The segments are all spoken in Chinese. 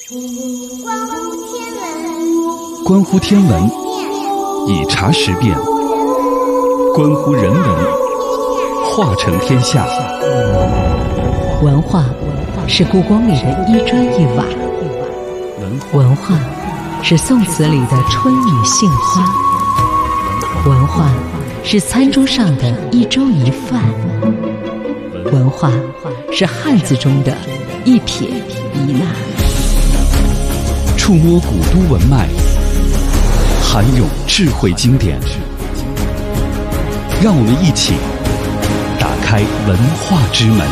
关乎天文，以茶识变；关乎人文，化成天下。 文化是故宫里的一砖一瓦，文化是宋词里的春雨杏花，文化是餐桌上的一粥一饭，文化是汉字中的一撇一捺。 触摸古都文脉，涵咏智慧经典，让我们一起打开文化之门。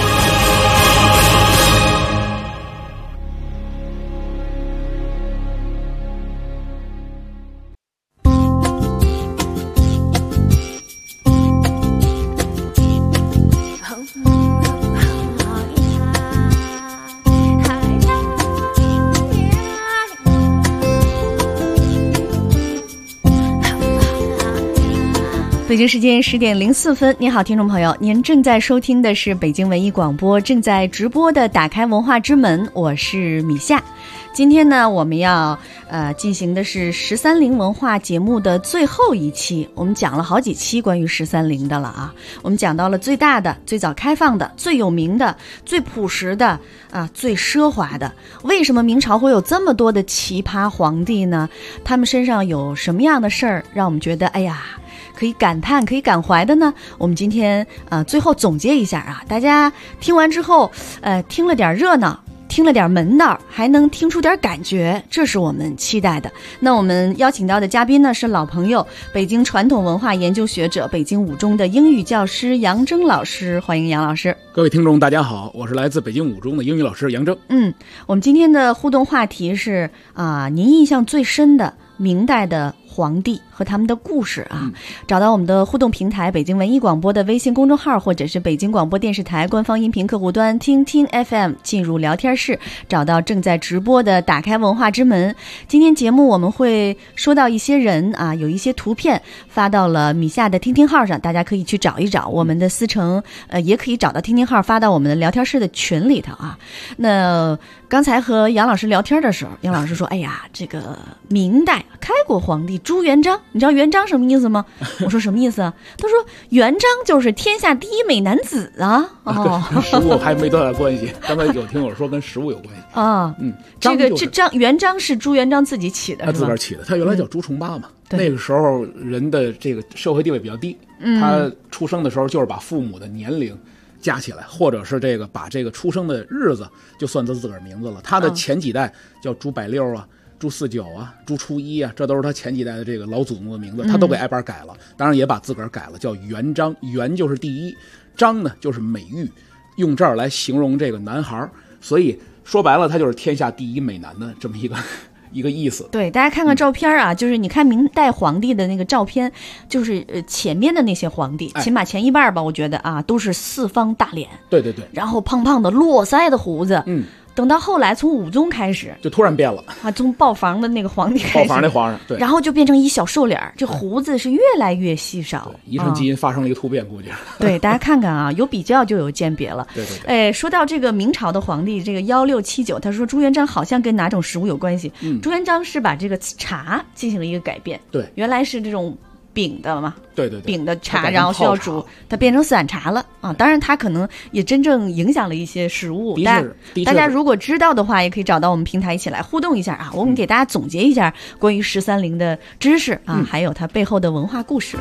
北京时间10点04分，你好，听众朋友，您正在收听的是北京文艺广播正在直播的打开文化之门，我是米夏。今天呢，我们要进行的是13.0文化节目的最后一期。我们讲了好几期关于13.0的了啊，我们讲到了最大的、最早开放的、最有名的、最朴实的最奢华的。为什么明朝会有这么多的奇葩皇帝呢？他们身上有什么样的事儿让我们觉得哎呀可以感叹可以感怀的呢？我们今天最后总结一下啊，大家听完之后听了点热闹，听了点门道，还能听出点感觉，这是我们期待的。那我们邀请到的嘉宾呢是老朋友，北京传统文化研究学者，北京五中的英语教师杨铮老师，欢迎杨老师。 各位听众大家好，我是来自北京五中的英语老师杨铮。 我们今天的互动话题是您印象最深的明代的皇帝和他们的故事啊，找到我们的互动平台北京文艺广播的微信公众号，或者是北京广播电视台官方音频客户端听听 FM， 进入聊天室，找到正在直播的打开文化之门。今天节目我们会说到一些人啊，有一些图片发到了米夏的听听号上，大家可以去找一找。我们的思成也可以找到听听号，发到我们的聊天室的群里头啊。那刚才和杨老师聊天的时候，杨老师说哎呀，这个明代开国皇帝朱元璋，你知道元璋什么意思吗？我说什么意思啊？他说元璋就是天下第一美男子啊。 跟食物还没多大关系，刚才有听我说跟食物有关系啊。 元璋是朱元璋自己起的， 他自个儿起的，他原来叫朱重八嘛。那个时候人的这个社会地位比较低，他出生的时候就是把父母的年龄加起来，或者是这个把这个出生的日子就算作自个儿名字了。他的前几代叫朱百六啊、朱四九啊、朱初一啊，这都是他前几代的这个老祖宗的名字，他都给挨班改了。当然也把自个儿改了，叫元璋。元就是第一，璋呢就是美玉，用这儿来形容这个男孩，所以说白了他就是天下第一美男的这么一个意思。 对，大家看看照片啊，就是你看明代皇帝的那个照片，就是前面的那些皇帝，起码前一半吧，我觉得啊都是四方大脸， 对对对， 然后胖胖的络腮的胡子，等到后来从武宗开始就突然变了啊，从豹房的那个皇帝开始， 豹房那皇上，对， 然后就变成一小瘦脸，这胡子是越来越稀少， 遗传基因发生了一个突变，估计对，大家看看啊，有比较就有鉴别了。 对对对。 说到这个明朝的皇帝，这个1679，他说朱元璋好像跟哪种食物有关系？朱元璋是把这个茶进行了一个改变， 对， 原来是这种饼的嘛， 对对对， 饼的茶，然后需要煮，它变成散茶了啊！当然，它可能也真正影响了一些食物。大家如果知道的话，也可以找到我们平台一起来互动一下啊！我们给大家总结一下关于13.0的知识啊，还有它背后的文化故事。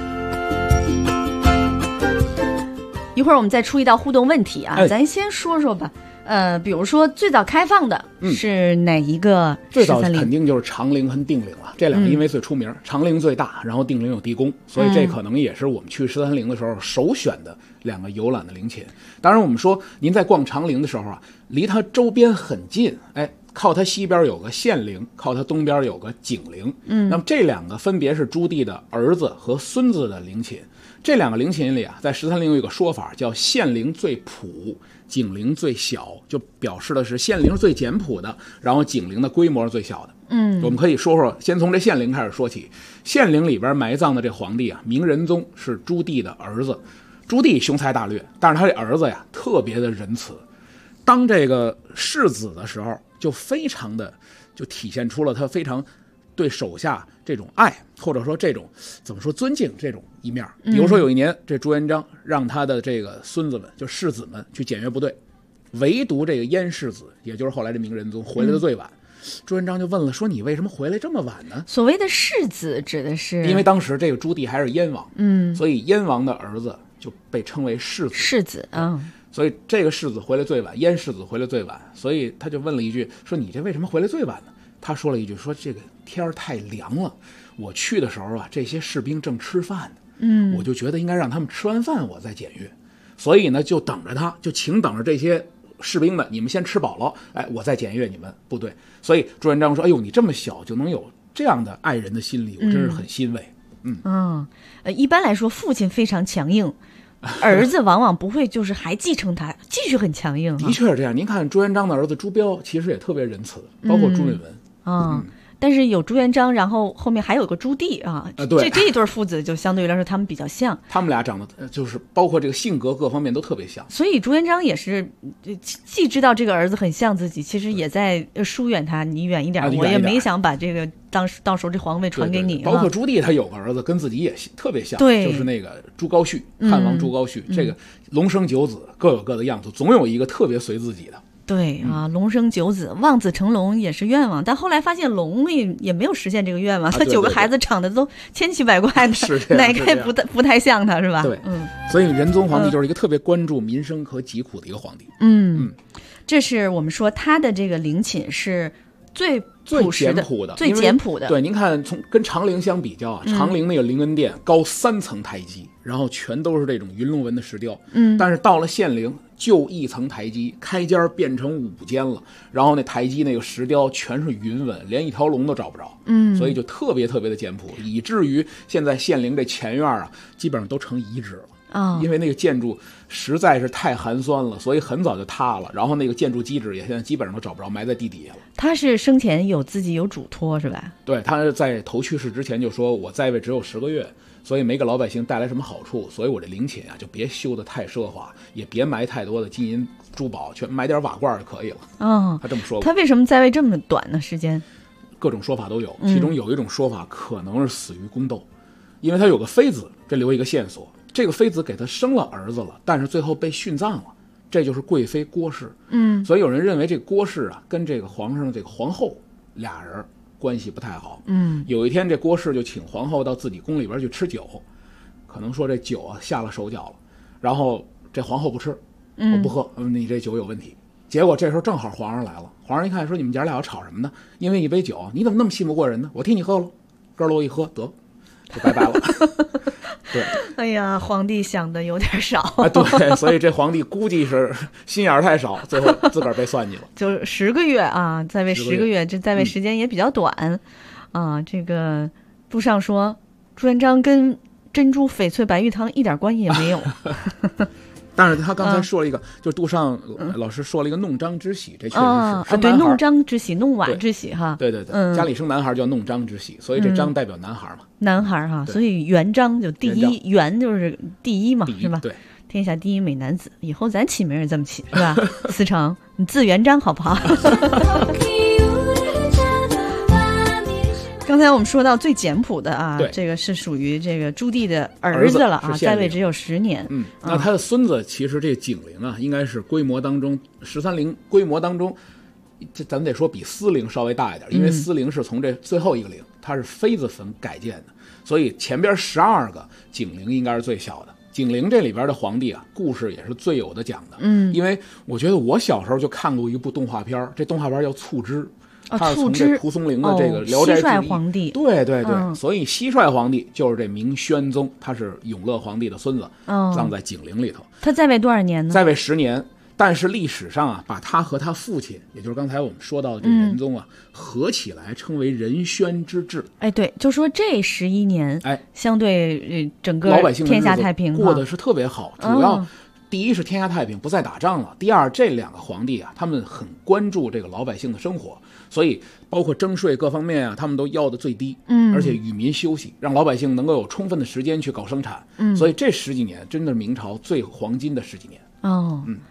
一会儿我们再出一道互动问题啊，咱先说说吧。比如说最早开放的是哪一个13.0？ 最早肯定就是长陵和定陵了，这两个因为最出名，长陵最大，然后定陵有地宫，所以这可能也是我们去13.0的时候首选的两个游览的陵寝。当然我们说您在逛长陵的时候啊，离它周边很近，靠它西边有个献陵，靠它东边有个景陵，那么这两个分别是朱棣的儿子和孙子的陵寝。这两个陵寝里啊，在13.0有一个说法叫献陵最朴，景陵最小，就表示的是献陵是最简朴的，然后景陵的规模是最小的。我们可以说说，先从这献陵开始说起。献陵里边埋葬的这皇帝啊，明仁宗是朱棣的儿子。朱棣雄才大略，但是他这儿子呀特别的仁慈。 当这个世子的时候，就非常的就体现出了他非常对手下这种爱，或者说这种怎么说尊敬这种一面。比如说有一年，这朱元璋让他的这个孙子们，就世子们去检阅部队，唯独这个燕世子，也就是后来的明仁宗回来的最晚。朱元璋就问了，说你为什么回来这么晚呢？ 所谓的世子指的是， 因为当时这个朱棣还是燕王，所以燕王的儿子就被称为世子。 世子， 所以这个世子回来最晚，燕世子回来最晚，所以他就问了一句，说你这为什么回来最晚呢？他说了一句，说这个天太凉了，我去的时候啊，这些士兵正吃饭呢，我就觉得应该让他们吃完饭我再检阅，所以呢就等着他，就请等着这些士兵们，你们先吃饱了，哎，我再检阅你们部队。所以朱元璋说，哎呦，你这么小就能有这样的爱人的心理，我真是很欣慰。 一般来说父亲非常强硬，儿子往往不会就是还继承他，继续很强硬。 的确是这样，您看朱元璋的儿子朱标其实也特别仁慈，包括朱允文。 但是有朱元璋，然后后面还有个朱棣对， 这一对父子就相对于来说他们比较像， 他们俩长得就是包括这个性格各方面都特别像， 所以朱元璋也是既知道这个儿子很像自己，其实也在疏远他，你远一点，我也没想把这个到时候这皇位传给你。 包括朱棣他有个儿子跟自己也特别像， 对， 就是那个朱高煦，汉王朱高煦，这个龙生九子，各有各的样子，总有一个特别随自己的。 对啊，龙生九子，望子成龙也是愿望，但后来发现龙也没有实现这个愿望，他9个孩子长得都千奇百怪的，哪个也不太像他，是吧？ 对，所以仁宗皇帝就是一个特别关注民生和疾苦的一个皇帝。 这是我们说他的这个陵寝是最简朴的， 最简朴的。 对，您看跟长陵相比较啊，长陵那个陵恩殿高3层台基，然后全都是这种云龙纹的石雕。但是到了献陵就1层台基，开间变成5间了，然后那台基那个石雕全是云纹，连一条龙都找不着。所以就特别特别的简朴，以至于现在献陵这前院啊，基本上都成遗址了。因为那个建筑实在是太寒酸了，所以很早就塌了，然后那个建筑基址也现在基本上都找不着，埋在地底下了。 他是生前自己有嘱托是吧？ 对，他在头去世之前就说，我在位只有10个月，所以没给老百姓带来什么好处，所以我这陵寝啊就别修得太奢华，也别埋太多的金银珠宝，全埋点瓦罐就可以了。他这么说过。 他为什么在位这么短的时间？ 各种说法都有，其中有一种说法可能是死于宫斗，因为他有个妃子，这留一个线索。这个妃子给他生了儿子了，但是最后被殉葬了，这就是贵妃郭氏。所以有人认为这个郭氏啊跟这个皇上的这个皇后俩人关系不太好。有一天这郭氏就请皇后到自己宫里边去吃酒，可能说这酒啊下了手脚了，然后这皇后不吃，我不喝，你这酒有问题。结果这时候正好皇上来了，皇上一看说，你们家俩要吵什么呢？因为一杯酒，你怎么那么信不过人呢？我替你喝了，咯喽一喝得就拜拜了。对， 哎呀，皇帝想的有点少。 对，所以这皇帝估计是心眼太少，最后自个儿被算计了。 就10个月啊，在位10个月，这在位时间也比较短。这个杜尚说，朱元璋跟珍珠翡翠白玉汤一点关系也没有。 但是他刚才说了一个，就杜尚老师说了一个弄璋之喜，这确实是对，弄璋之喜，弄婉之喜哈。 对，家里生男孩叫弄璋之喜，所以这璋代表男孩嘛。 男孩哈，所以元璋就第一，元就是第一嘛，是吧？ 对， 天下第一美男子，以后咱起名也这么起，是吧？思成，你字元璋好不好？刚才我们说到最简朴的啊，这个是属于这个朱棣的儿子了啊，在位只有10年。 那他的孙子其实这景陵啊，应该是规模当中13陵规模当中，这咱得说比思陵稍微大一点，因为思陵是从这最后一个陵，它是妃子坟改建的，所以前边12个景陵应该是最小的。景陵这里边的皇帝啊，故事也是最有的讲的。因为我觉得我小时候就看过一部动画片，这动画片叫《促织》。他是从这蒲松龄的这个《聊斋志异》 蟋蟀皇帝， 对，所以蟋蟀皇帝就是这明宣宗，他是永乐皇帝的孙子，葬在景陵里头。 他在位多少年呢？ 在位10年，但是历史上啊，把他和他父亲，也就是刚才我们说到的这仁宗啊，合起来称为仁宣之治。 对，就说这11年，相对整个老百姓天下太平过得是特别好，主要。第一是天下太平，不再打仗了。第二，这2个皇帝啊，他们很关注这个老百姓的生活，所以包括征税各方面啊，他们都要的最低。而且与民休息，让老百姓能够有充分的时间去搞生产。所以这10几年真的是明朝最黄金的10几年。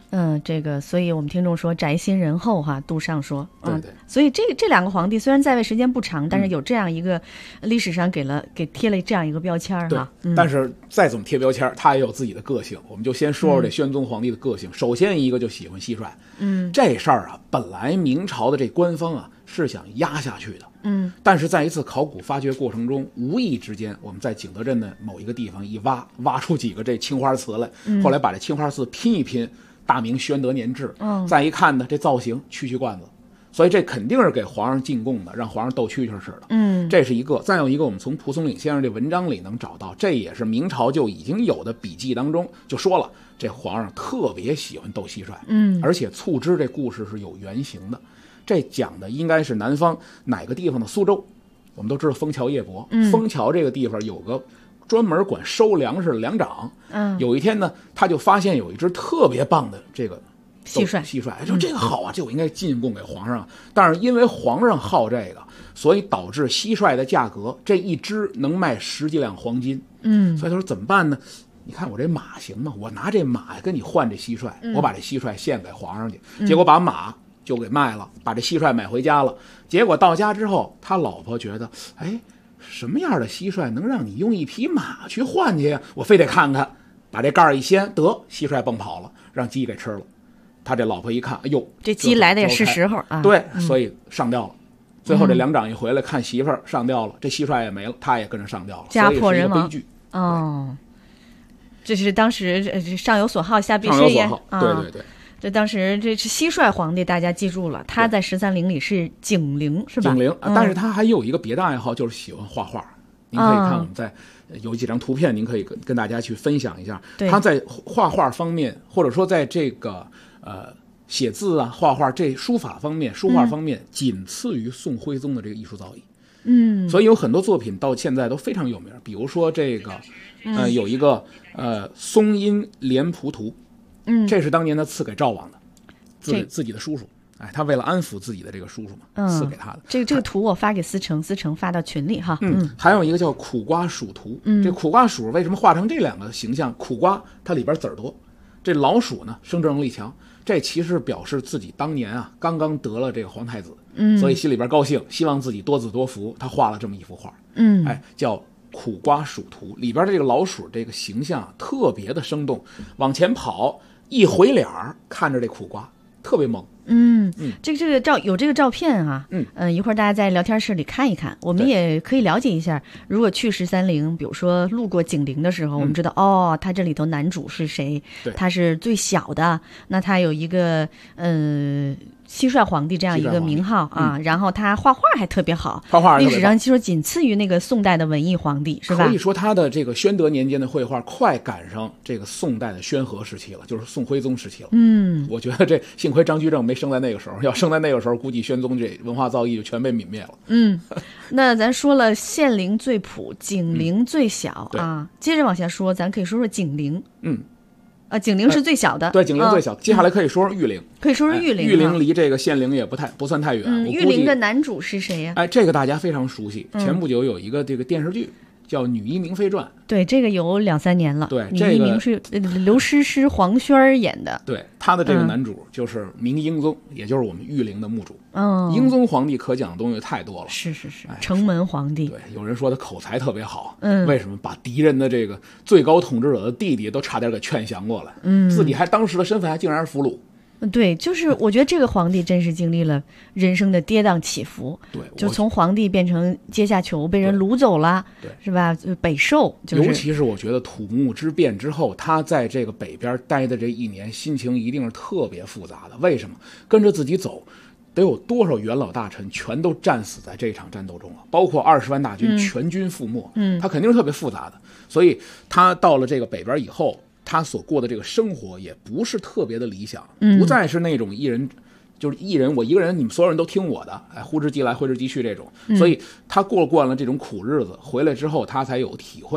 这个，所以我们听众说宅心仁厚哈，杜尚说， 对对。 所以这两个皇帝虽然在位时间不长，但是有这样一个历史上给贴了这样一个标签哈。 但是再怎么贴标签，他也有自己的个性。我们就先说说这宣宗皇帝的个性。首先一个就喜欢蟋蟀，这事儿啊，本来明朝的这官方啊是想压下去的，但是在一次考古发掘过程中，无意之间我们在景德镇的某一个地方一挖出几个这青花瓷来，后来把这青花瓷拼一拼，大明宣德年制，再一看呢，这造型蛐罐子，所以这肯定是给皇上进贡的，让皇上逗蛐蛐似的。这是一个。再有一个，我们从蒲松龄先生这文章里能找到，这也是明朝就已经有的笔记当中就说了，这皇上特别喜欢斗蟋蟀，而且促织这故事是有原型的。这讲的应该是南方哪个地方的苏州，我们都知道枫桥夜泊，枫桥这个地方有个专门管收粮食的粮长，有一天呢，他就发现有一只特别棒的这个蟋蟀，就这个好啊，这我应该进贡给皇上。但是因为皇上好这个，所以导致蟋蟀的价格这一只能卖10几两黄金。所以他说怎么办呢？你看我这马行吗？我拿这马跟你换这蟋蟀，我把这蟋蟀献给皇上去，结果把马就给卖了，把这蟋蟀买回家了。结果到家之后，他老婆觉得，什么样的蟋蟀能让你用一匹马去换去呀？我非得看看，把这盖儿一掀，得蟋蟀蹦跑了，让鸡给吃了。他这老婆一看，哎呦， 这鸡来的也是时候啊， 对，所以上吊了。最后这粮长一回来看媳妇儿上吊了，这蟋蟀也没了，他也跟着上吊了， 家破人亡， 悲剧。 这是当时上有所好，下必失也。 对。 这当时这是蟋蟀皇帝，大家记住了，他在13陵里是警陵，是吧？ 警陵，但是他还有一个别的爱好，就是喜欢画画。您可以看我们在有几张图片，您可以跟大家去分享一下。他在画画方面，或者说在这个写字啊、画画这书画方面，仅次于宋徽宗的这个艺术造诣。所以有很多作品到现在都非常有名，比如说这个有一个松阴莲谱图。这是当年他赐给赵王的，自己的叔叔，他为了安抚自己的这个叔叔嘛，赐给他的。这个图我发给思成发到群里哈。 还有一个叫苦瓜鼠图，这苦瓜鼠为什么画成这两个形象？苦瓜它里边籽儿多，这老鼠呢生殖能力强，这其实表示自己当年啊刚刚得了这个皇太子，所以心里边高兴，希望自己多子多福，他画了这么一幅画，叫苦瓜鼠图，里边的这个老鼠这个形象特别的生动，往前跑。一回脸儿看着这苦瓜特别萌。 这个有这个照片啊。一会儿大家在聊天室里看一看，我们也可以了解一下。如果去13陵，比如说路过景陵的时候，我们知道他这里头男主是谁，他是最小的，那他有一个蟋蟀皇帝这样一个名号啊，然后他画画还特别好，历史上就说仅次于那个宋代的文艺皇帝，是吧？ 可以说他的这个宣德年间的绘画快赶上这个宋代的宣和时期了，就是宋徽宗时期了。我觉得这幸亏张居正没生在那个时候，要生在那个时候，估计宣宗这文化造诣就全被泯灭了。 那咱说了县陵最朴，景陵最小啊，接着往下说，咱可以说说景陵。景陵是最小的， 对，景陵最小。接下来可以说说玉陵， 玉陵。 玉陵离这个县陵也不算太远。 玉陵的男主是谁呀？ 这个大家非常熟悉。前不久有一个这个电视剧叫《女医明妃传》， 对，这个有2-3年了。 对， 女医明是刘诗诗、黄轩演的。 对，他的这个男主就是明英宗，也就是我们玉陵的墓主。英宗皇帝可讲的东西太多了。 是，城门皇帝。 对，有人说他口才特别好。为什么把敌人的这个最高统治者的弟弟都差点给劝降过来？自己还当时的身份还竟然是俘虏。 对，就是我觉得这个皇帝真是经历了人生的跌宕起伏。 对， 就从皇帝变成阶下囚，被人掳走了， 对， 是吧？北狩， 尤其是我觉得土木之变之后，他在这个北边待的这1年，心情一定是特别复杂的。为什么？跟着自己走，得有多少元老大臣全都战死在这场战斗中了，包括20万大军全军覆没。他肯定是特别复杂的。所以他到了这个北边以后，他所过的这个生活也不是特别的理想，不再是那种一人我一个人，你们所有人都听我的，呼之即来挥之即去这种。所以他过惯了这种苦日子，回来之后他才有体会。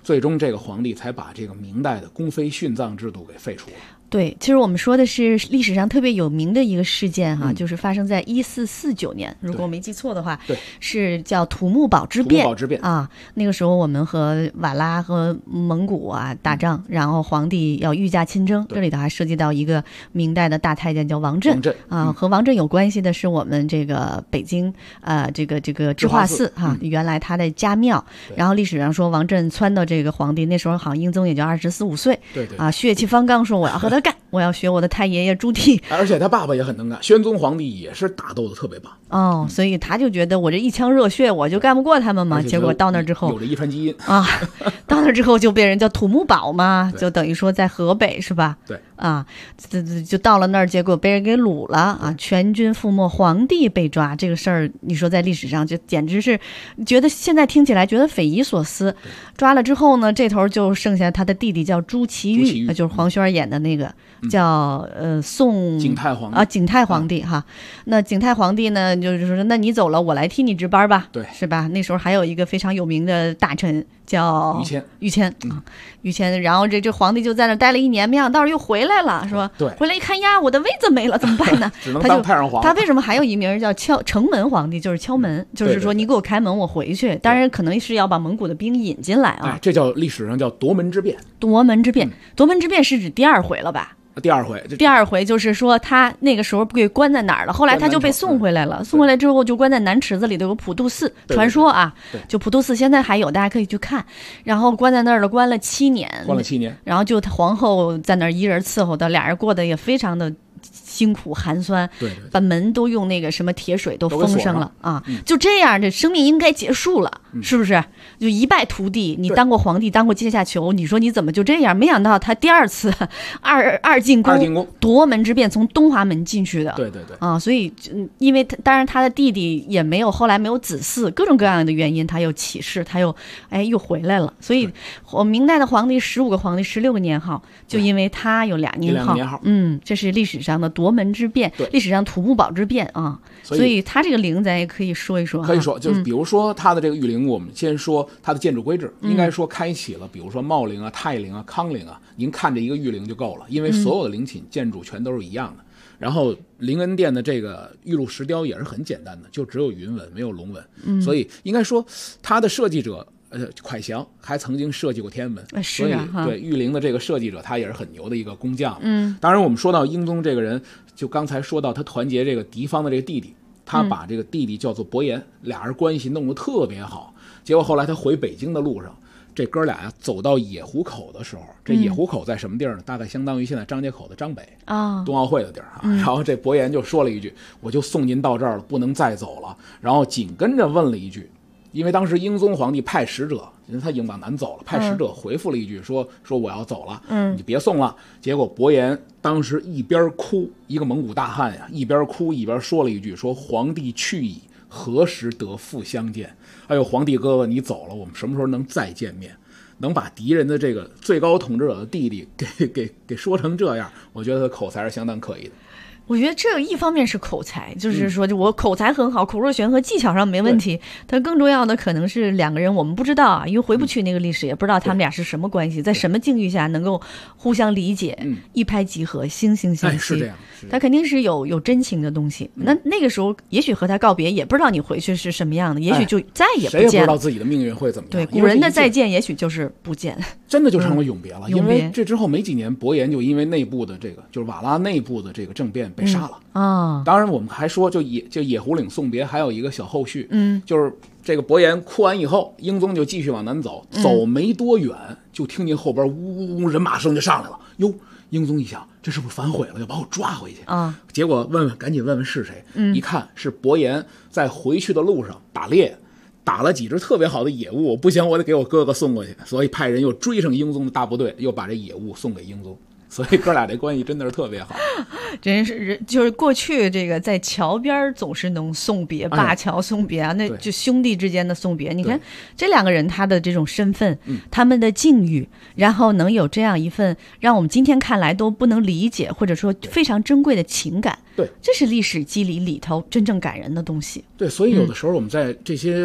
最终这个皇帝才把这个明代的宫妃殉葬制度给废除了。 对，其实我们说的是历史上特别有名的一个事件哈，就是发生在1449年，如果我没记错的话， 对， 是叫土木堡之变。 土木堡之变啊，那个时候我们和瓦剌和蒙古啊打仗，然后皇帝要御驾亲征，这里头还涉及到一个明代的大太监叫王振啊，和王振有关系的是我们这个北京这个智化寺哈，原来他的家庙，然后历史上说王振撺到这个皇帝，那时候好像英宗也就24、25岁， 对对啊，血气方刚，说我要和他干，我要学我的太爷爷朱棣， 而且他爸爸也很能干，宣宗皇帝也是打斗的特别棒哦，所以他就觉得我这一腔热血我就干不过他们嘛，结果到那之后有着遗传基因啊，到那之后就被人叫土木堡嘛，就等于说在河北是吧？ 对啊，就到了那儿，结果被人给掳了啊，全军覆没，皇帝被抓，这个事儿你说在历史上就简直是觉得现在听起来觉得匪夷所思。抓了之后呢，这头就剩下他的弟弟叫朱祁钰，就是黄轩演的那个叫宋景泰皇帝啊，景泰皇帝哈。那景泰皇帝呢，就是说那你走了，我来替你值班吧， 对， 是吧？那时候还有一个非常有名的大臣叫于谦啊，于谦，然后这皇帝就在那待了1年，没想到又回来了，是吧？ 对， 回来一看呀，我的位子没了，怎么办呢？ 只能当太上皇。 他为什么还有一名叫城门皇帝？就是敲门，就是说你给我开门，我回去。当然可能是要把蒙古的兵引进来啊。 这叫历史上叫夺门之变。 夺门之变，夺门之变是指第2回了吧？ 第二回就是说他那个时候被关在哪儿了，后来他就被送回来了，送回来之后就关在南池子里的有个普渡寺，传说啊，就普渡寺现在还有，大家可以去看。然后关在那儿了，关了7年，然后就皇后在那儿一人伺候的，俩人过得也非常的辛苦寒酸， 对， 把门都用那个什么铁水都封上了啊！就这样，这生命应该结束了，是不是？就一败涂地。你当过皇帝，当过阶下囚，你说你怎么就这样？没想到他第2次二进宫夺门之变，从东华门进去的， 对啊！所以因为当然他的弟弟也没有后来没有子嗣，各种各样的原因，他又起事，他又回来了。所以我明代的皇帝15个皇帝16个年号，就因为他有2年号，这是历史上的夺门之变，历史上土木堡之变啊，所以他这个陵咱也可以说一说。 可以说，就是比如说他的这个御陵，我们先说他的建筑规制，应该说开启了，比如说茂陵啊、泰陵啊、康陵啊，您看这一个御陵就够了，因为所有的陵寝建筑全都是一样的。然后灵恩殿的这个玉露石雕也是很简单的，就只有云纹没有龙纹，所以应该说他的设计者。蒯祥还曾经设计过天安门，所以对御陵的这个设计者，他也是很牛的一个工匠。当然我们说到英宗这个人，就刚才说到他团结这个敌方的这个弟弟，他把这个弟弟叫做伯颜，俩人关系弄得特别好。结果后来他回北京的路上，这哥俩走到野湖口的时候，这野湖口在什么地儿呢？大概相当于现在张家口的张北冬奥会的地儿啊。然后这伯颜就说了一句：“我就送您到这儿了，不能再走了。”然后紧跟着问了一句。因为当时英宗皇帝派使者，因为他已经往南走了，派使者回复了一句说我要走了，你别送了。结果伯颜当时一边哭，一个蒙古大汉呀，一边哭一边说了一句说皇帝去矣，何时得复相见？哎呦，皇帝哥哥你走了，我们什么时候能再见面？能把敌人的这个最高统治者的弟弟给说成这样，我觉得他口才是相当可以的。 我觉得这一方面是口才，就是说我口才很好，口若悬河，技巧上没问题。但更重要的可能是两个人我们不知道啊，因为回不去那个历史，也不知道他们俩是什么关系，在什么境遇下能够互相理解，一拍即合，惺惺相惜。 是这样， 他肯定是有真情的东西。那个时候也许和他告别，也不知道你回去是什么样的，也许就再也不见了。 谁也不知道自己的命运会怎么样。 对，古人的再见也许就是不见， 真的就成了永别了。因为这之后没几年，伯颜就因为内部的这个就是瓦剌内部的这个政变被杀了。当然我们还说就野狐岭送别还有一个小后续，就是这个伯颜哭完以后，英宗就继续往南走，走没多远就听见后边呜人马声就上来了。哟，英宗一想这是不是反悔了，要把我抓回去啊？结果赶紧问问是谁，一看是伯颜在回去的路上打猎，打了几只特别好的野物，不行我得给我哥哥送过去，所以派人又追上英宗的大部队，又把这野物送给英宗。所以哥俩这关系真的是特别好， 真是就是过去这个在桥边总是能送别，灞桥送别啊，那就兄弟之间的送别。你看这两个人他的这种身份，他们的境遇，然后能有这样一份让我们今天看来都不能理解或者说非常珍贵的情感， 对， 这是历史机理里头真正感人的东西。 对，所以有的时候我们在这些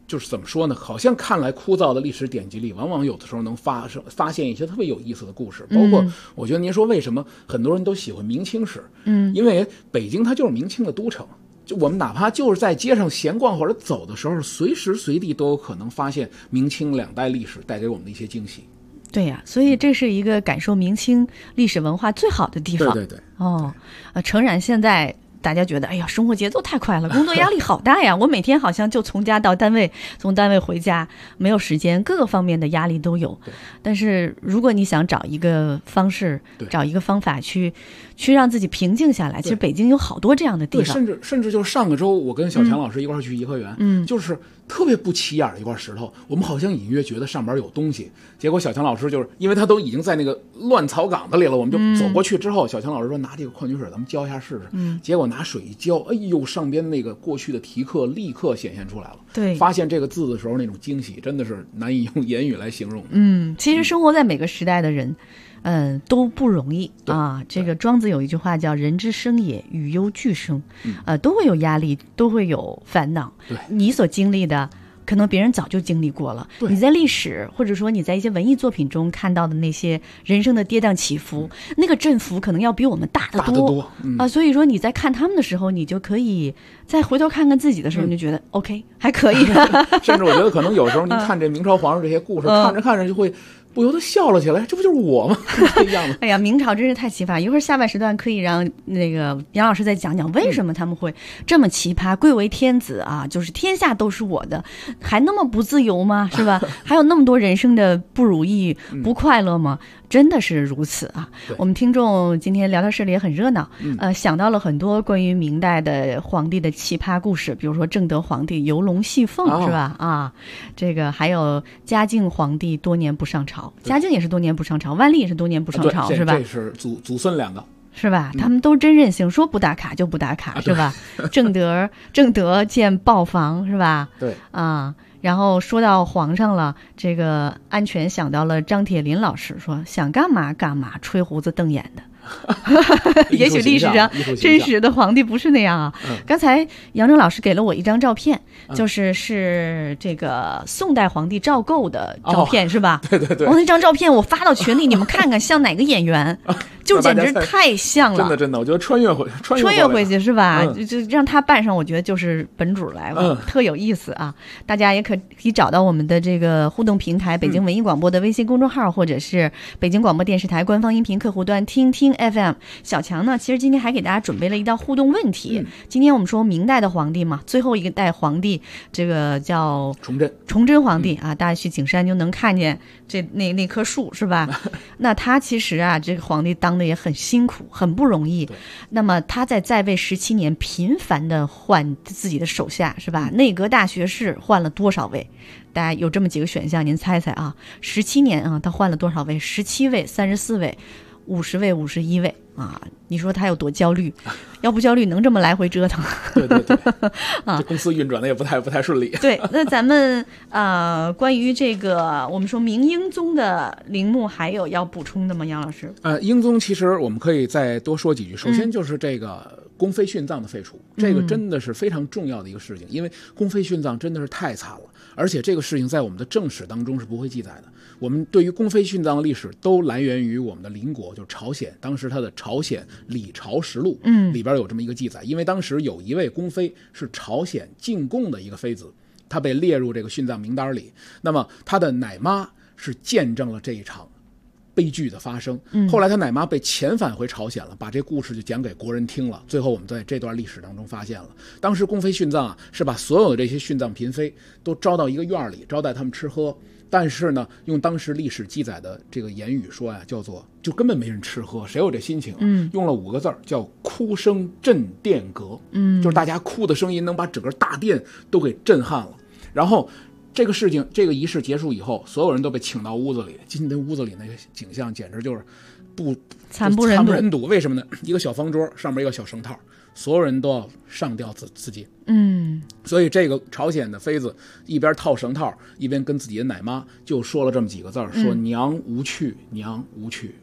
就是怎么说呢？好像看来枯燥的历史典籍里，往往有的时候能发现一些特别有意思的故事。包括我觉得您说为什么很多人都喜欢明清史？因为北京它就是明清的都城。就我们哪怕就是在街上闲逛或者走的时候，随时随地都有可能发现明清2代历史带给我们的一些惊喜。 对呀，所以这是一个感受明清历史文化最好的地方。 对对对。 诚然现在大家觉得，哎呀，生活节奏太快了，工作压力好大呀！我每天好像就从家到单位，从单位回家，没有时间，各个方面的压力都有。但是如果你想找一个方式，找一个方法去让自己平静下来，其实北京有好多这样的地方。 对，甚至就是上个周我跟小强老师一块去颐和园，就是特别不起眼的一块石头，我们好像隐约觉得上边有东西，结果小强老师就是因为他都已经在那个乱草岗子里了，我们就走过去之后，小强老师说拿这个矿泉水咱们浇一下试试，结果拿水一浇，哎呦，上边那个过去的题刻立刻显现出来了。 对， 发现这个字的时候那种惊喜真的是难以用言语来形容。 其实生活在每个时代的人都不容易啊。这个庄子有一句话叫人之生也，与忧俱生，都会有压力，都会有烦恼。你所经历的可能别人早就经历过了，你在历史或者说你在一些文艺作品中看到的那些人生的跌宕起伏，那个振幅可能要比我们大得多所以说你在看他们的时候，你就可以再回头看看自己的时候，你就觉得 OK 还可以。 甚至我觉得可能有时候您看这明朝皇上这些故事，看着看着就会不由得笑了起来，这不就是我吗？这样的。 哎呀，明朝真是太奇葩！一会儿下半时段可以让那个杨老师再讲讲为什么他们会这么奇葩，贵为天子啊，就是天下都是我的，还那么不自由吗？是吧？还有那么多人生的不如意、不快乐吗？真的是如此啊！我们听众今天聊天室里也很热闹，想到了很多关于明代的皇帝的奇葩故事，比如说正德皇帝游龙戏凤，是吧？这个还有嘉靖皇帝多年不上朝，嘉靖也是多年不上朝，万历也是多年不上朝，是吧？ 这是祖孙2个。 是吧？他们都真任性，说不打卡就不打卡，是吧？正德建豹房，是吧？ 对啊。然后说到皇上了，这个安全想到了张铁林老师，说想干嘛干嘛，吹胡子瞪眼的。也许历史上真实的皇帝不是那样啊。刚才杨正老师给了我一张照片，是这个宋代皇帝赵构的照片，是吧？ 对对对。 那张照片我发到群里，你们看看像哪个演员，就简直太像了。 真的，我觉得穿越回去是吧？就让他扮上，我觉得就是本主来了，特有意思啊！大家也可以找到我们的这个互动平台，北京文艺广播的微信公众号，或者是北京广播电视台官方音频客户端听听 FM。小强呢，其实今天还给大家准备了一道互动问题。今天我们说明代的皇帝嘛，最后一代皇帝，这个叫崇祯皇帝啊，大家去景山就能看见那棵树，是吧？那他其实啊，这个皇帝当的也很辛苦，很不容易。那么他在位17年，频繁的换自己的手下，是吧？内阁大学士换了多少位？大家有这么几个选项，您猜猜啊？17年啊，他换了多少位？17位、34位、50位、51位啊！你说他有多焦虑？要不焦虑能这么来回折腾？ 对这公司运转的也不太顺利。 对，那咱们关于这个我们说明英宗的陵墓还有要补充的吗？杨老师？ 英宗其实我们可以再多说几句。首先就是这个公妃殉葬的废除，这个真的是非常重要的一个事情，因为公妃殉葬真的是太惨了，而且这个事情在我们的正史当中是不会记载的。我们对于公妃殉葬的历史都来源于我们的邻国，就是朝鲜，当时它的《朝鲜李朝实录》里边有这么一个记载，因为当时有一位公妃是朝鲜进贡的一个妃子，她被列入这个殉葬名单里，那么她的奶妈是见证了这一场悲剧的发生。后来他奶妈被遣返回朝鲜了，把这故事就讲给国人听了。最后我们在这段历史当中发现了，当时公妃殉葬是把所有的这些殉葬嫔妃都招到一个院里，招待他们吃喝。但是呢，用当时历史记载的这个言语说叫做就根本没人吃喝，谁有这心情？用了5个字叫哭声震殿阁。就是大家哭的声音能把整个大殿都给震撼了。然后这个事情，这个仪式结束以后，所有人都被请到屋子里，进那屋子里那个景象简直就是惨不忍睹。为什么呢？一个小方桌上面一个小绳套，所有人都要上吊自尽。所以这个朝鲜的妃子一边套绳套，一边跟自己的奶妈就说了这么几个字，说娘无趣，娘无趣。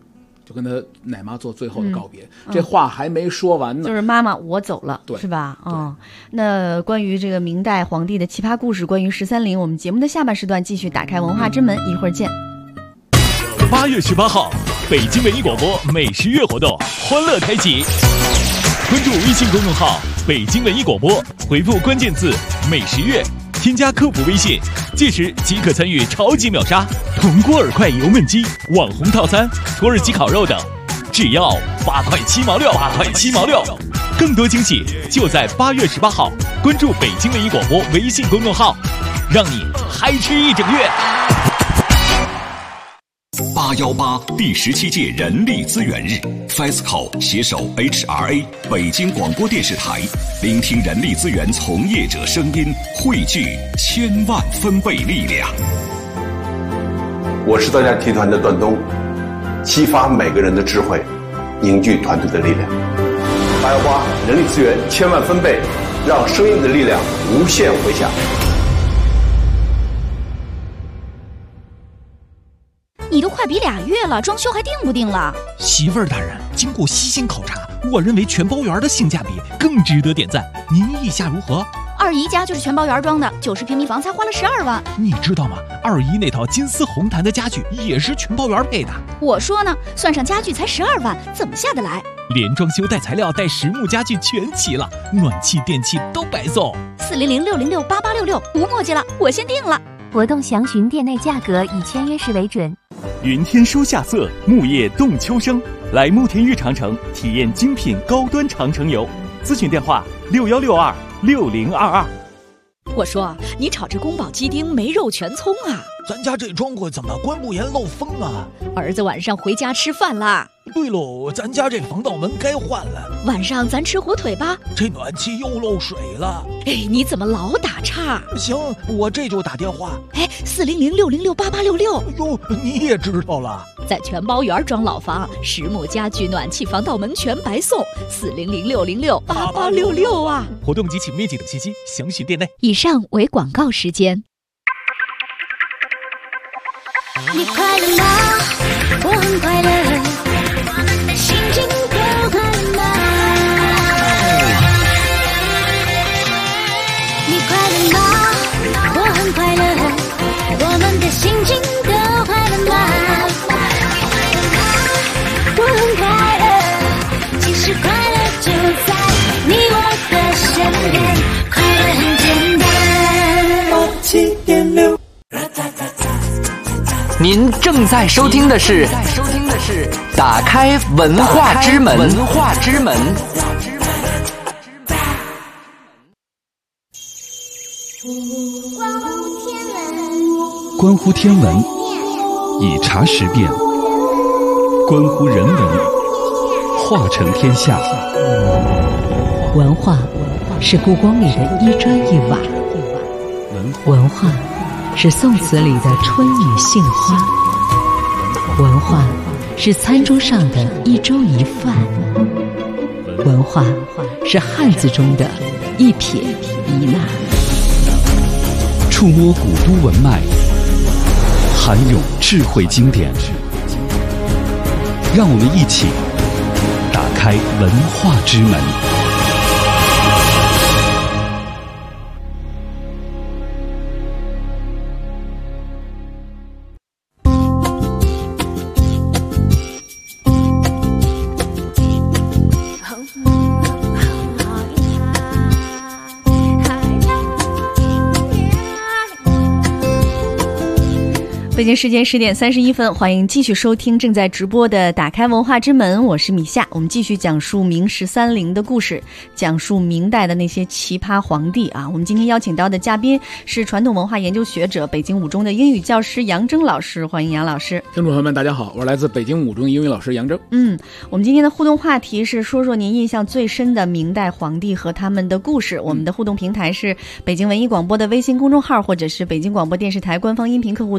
就跟他奶妈做最后的告别。这话还没说完呢， 就是妈妈我走了， 对， 是吧？那关于这个明代皇帝的奇葩故事，关于13陵，我们节目的下半时段继续打开文化之门，一会儿见。 8月18号，北京文艺广播美食月活动欢乐开启，关注微信公众号北京文艺广播，回复关键字美食月，添加客服微信，届时即可参与超级秒杀铜锅耳块油焖鸡、网红套餐、土耳其烤肉等，只要8块7毛6，8块7毛6。更多惊喜就在8月18号，关注北京文艺广播微信公众号，让你嗨吃一整月。 818第17届人力资源日 ，FESCO 携手 HRA 北京广播电视台，聆听人力资源从业者声音，汇聚1000万分贝力量。 我是大家集团的段东，激发每个人的智慧，凝聚团队的力量。818人力资源1000万分贝，让声音的力量无限回响。 你都快比2月了，装修还定不定了？ 媳妇儿大人，经过悉心考察，我认为全包园的性价比更值得点赞，您意下如何？ 二姨家就是全包园装的，90平米房才花了12万。 你知道吗？二姨那套金丝红檀的家具也是全包园配的。 我说呢，算上家具才12万，怎么下得来？ 连装修带材料带实木家具全齐了，暖气电器都白送。 400-606-8866，无墨迹了，我先定了。 活动详询店内价格，以签约时为准。 云天书夏色，木叶动秋生，来慕田峪长城体验精品高端长城游。咨询电话61626022。 我说你炒这宫保鸡丁没肉全葱啊？ 咱家这窗户怎么关不严漏风啊？ 儿子晚上回家吃饭啦。 对喽，咱家这防盗门该换了。 晚上咱吃火腿吧。 这暖气又漏水了。 哎，你怎么老打岔？ 行，我这就打电话。 哎，400-606-8866。 哟，你也知道了。 在全包园装老房，实木家具、暖气、防盗门全白送。400-606-8866啊！ 活动及其面积等信息详询店内。 以上为广告时间。 你快乐吗？我很快乐，心情都快乐吗？你快乐吗？我很快乐，我们的心情都快乐吗？我很快乐，其实快乐就在你我的身边，快乐很简单。 您正在收听的是打开文化之门。 关乎天文，以茶识辨；关乎人文，化成天下。 文化是故宫里的一砖一瓦，文化是宋词里的春雨杏花，文化是餐桌上的一粥一饭，文化是汉字中的一撇一捺。 触摸古都文脉，涵涌智慧经典，让我们一起打开文化之门。 北京时间10点31分，欢迎继续收听正在直播的打开文化之门，我是米夏。我们继续讲述明13陵的故事，讲述明代的那些奇葩皇帝啊。我们今天邀请到的嘉宾是传统文化研究学者、北京五中的英语教师杨铮老师，欢迎杨老师。 听众朋友们大家好，我是来自北京五中英语老师杨铮。 我们今天的互动话题是说说您印象最深的明代皇帝和他们的故事。我们的互动平台是北京文艺广播的微信公众号，或者是北京广播电视台官方音频客户端，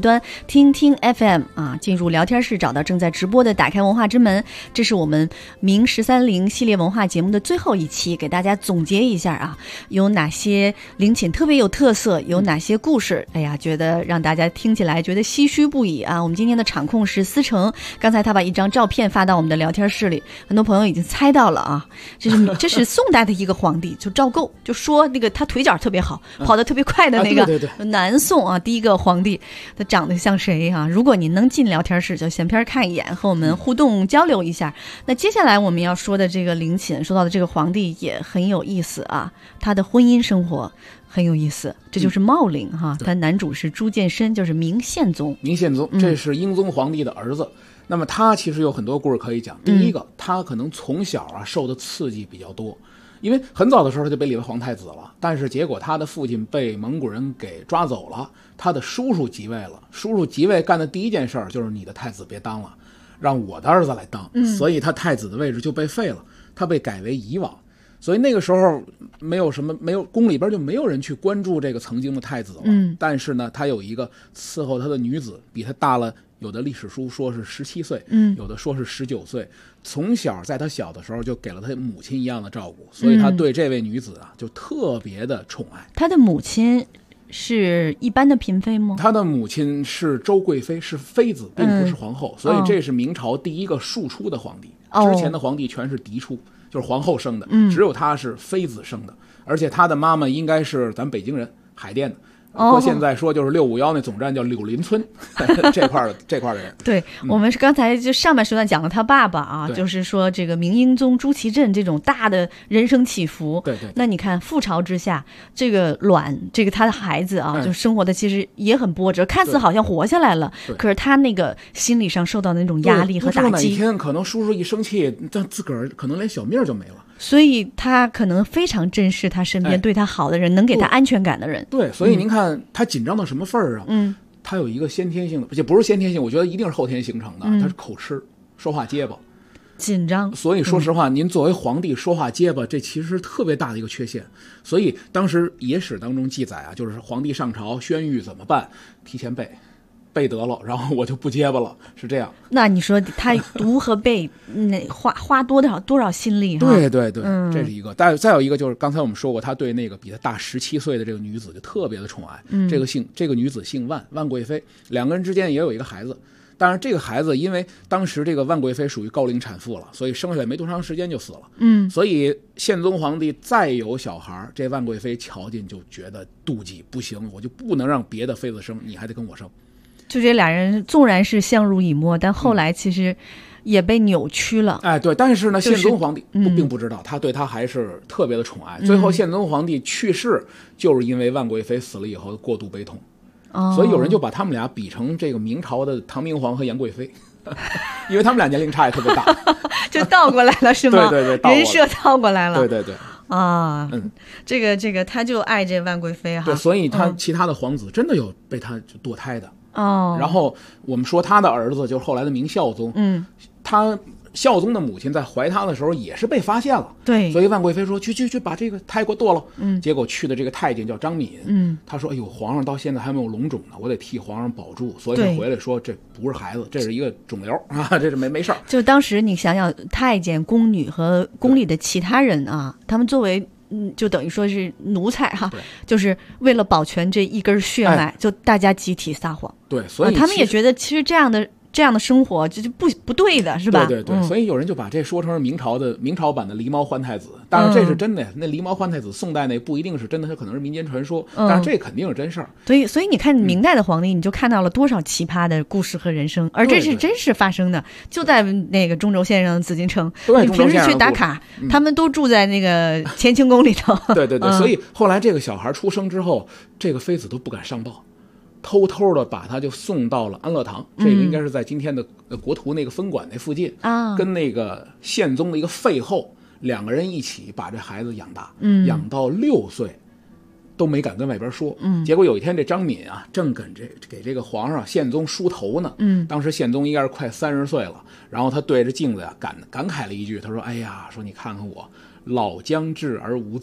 听听 FM 啊，进入聊天室找到正在直播的打开文化之门。这是我们明13.0系列文化节目的最后一期，给大家总结一下啊，有哪些陵寝特别有特色，有哪些故事，哎呀，觉得让大家听起来觉得唏嘘不已啊。我们今天的场控是思成，刚才他把一张照片发到我们的聊天室里，很多朋友已经猜到了啊，这是宋代的一个皇帝，就赵构，就说那个他腿脚特别好，跑得特别快的那个南宋啊第一个皇帝，他长得像谁啊？如果您能进聊天室，就选片看一眼，和我们互动交流一下。那接下来我们要说的这个陵寝，说到的这个皇帝也很有意思啊，他的婚姻生活很有意思，这就是茂陵哈。他男主是朱见深，就是明宪宗。 明宪宗，这是英宗皇帝的儿子。那么他其实有很多故事可以讲。第一个，他可能从小啊受的刺激比较多，因为很早的时候他就被立为皇太子了，但是结果他的父亲被蒙古人给抓走了，他的叔叔即位了，叔叔即位干的第一件事就是你的太子别当了，让我的儿子来当，所以他太子的位置就被废了，他被改为夷王。所以那个时候没有宫里边就没有人去关注这个曾经的太子了。但是呢，他有一个伺候他的女子，比他大了，有的历史书说是17岁，有的说是19岁。从小在他小的时候就给了他母亲一样的照顾，所以他对这位女子啊就特别的宠爱。 他的母亲是一般的嫔妃吗？ 他的母亲是周贵妃，是妃子，并不是皇后，所以这是明朝第一个庶出的皇帝。之前的皇帝全是嫡出，就是皇后生的，只有他是妃子生的，而且他的妈妈应该是咱北京人，海淀的。搁现在说就是651那总站叫柳林村这块的人。 对，我们是刚才就上半时段讲了他爸爸啊，就是说这个明英宗朱祁镇这种大的人生起伏。 对。 那你看覆巢之下，这个这个他的孩子啊，就生活的其实也很波折，看似好像活下来了，可是他那个心理上受到的那种压力和打击。 哪一天可能叔叔一生气，但自个儿可能连小命就没了。 所以他可能非常珍视他身边对他好的人，能给他安全感的人。 对，所以您看他紧张到什么份儿啊？他有一个先天性的，而且不是先天性，我觉得一定是后天形成的。他是口吃，说话结巴， 紧张。 所以说实话，您作为皇帝说话结巴，这其实是特别大的一个缺陷。所以当时野史当中记载啊，就是皇帝上朝宣谕怎么办？提前背得了，然后我就不结巴了，是这样。 那你说他读和背，花多少心力？ 对，这是一个。再有一个就是刚才我们说过，他对那个比他大17岁的这个女子就特别的宠爱。这个女子姓万贵妃，两个人之间也有一个孩子。当然，这个孩子因为当时这个万贵妃属于高龄产妇了，所以生下来没多长时间就死了。所以宪宗皇帝再有小孩，这万贵妃瞧见就觉得妒忌，不行，我就不能让别的妃子生，你还得跟我生。 就这俩人纵然是相濡以沫，但后来其实也被扭曲了。 对，但是呢，宪宗皇帝并不知道，他对他还是特别的宠爱。最后宪宗皇帝去世，就是因为万贵妃死了以后过度悲痛。所以有人就把他们俩比成这个明朝的唐明皇和杨贵妃，因为他们俩年龄差也特别大， 就倒过来了是吗？ 对， 人设倒过来了。 对啊，这个他就爱这万贵妃哈。 对，所以他其他的皇子真的有被他堕胎的。然后我们说他的儿子就是后来的明孝宗，他孝宗的母亲在怀他的时候也是被发现了， 对， 所以万贵妃说去把这个胎给我剁了，结果去的这个太监叫张敏，他说哎呦，皇上到现在还没有龙种呢，我得替皇上保住，所以他回来说这不是孩子，这是一个肿瘤啊，这是没事儿。 就当时你想想，太监、宫女和宫里的其他人啊，他们作为就等于说是奴才哈，就是为了保全这一根血脉，就大家集体撒谎。 对，所以他们也觉得其实这样的生活就是不对的，是吧？ 对，所以有人就把这说成是明朝版的狸猫换太子。当然这是真的呀，那狸猫换太子宋代那不一定是真的，它可能是民间传说，但是这肯定是真事儿。 所以你看明代的皇帝，你就看到了多少奇葩的故事和人生，而这是真实发生的，就在那个中轴线上的紫禁城。你平时去打卡，他们都住在那个乾清宫里头。 对，所以后来这个小孩出生之后，这个妃子都不敢上报。偷偷的把他就送到了安乐堂，这个应该是在今天的国图那个分馆那附近啊，跟那个宪宗的一个废后两个人一起把这孩子养大，养到6岁都没敢跟外边说。结果有一天这张敏啊，正给这个皇上宪宗梳头呢，当时宪宗应该是快30岁了，然后他对着镜子呀感慨了一句，他说：“哎呀，说你看看我老将至而无子。”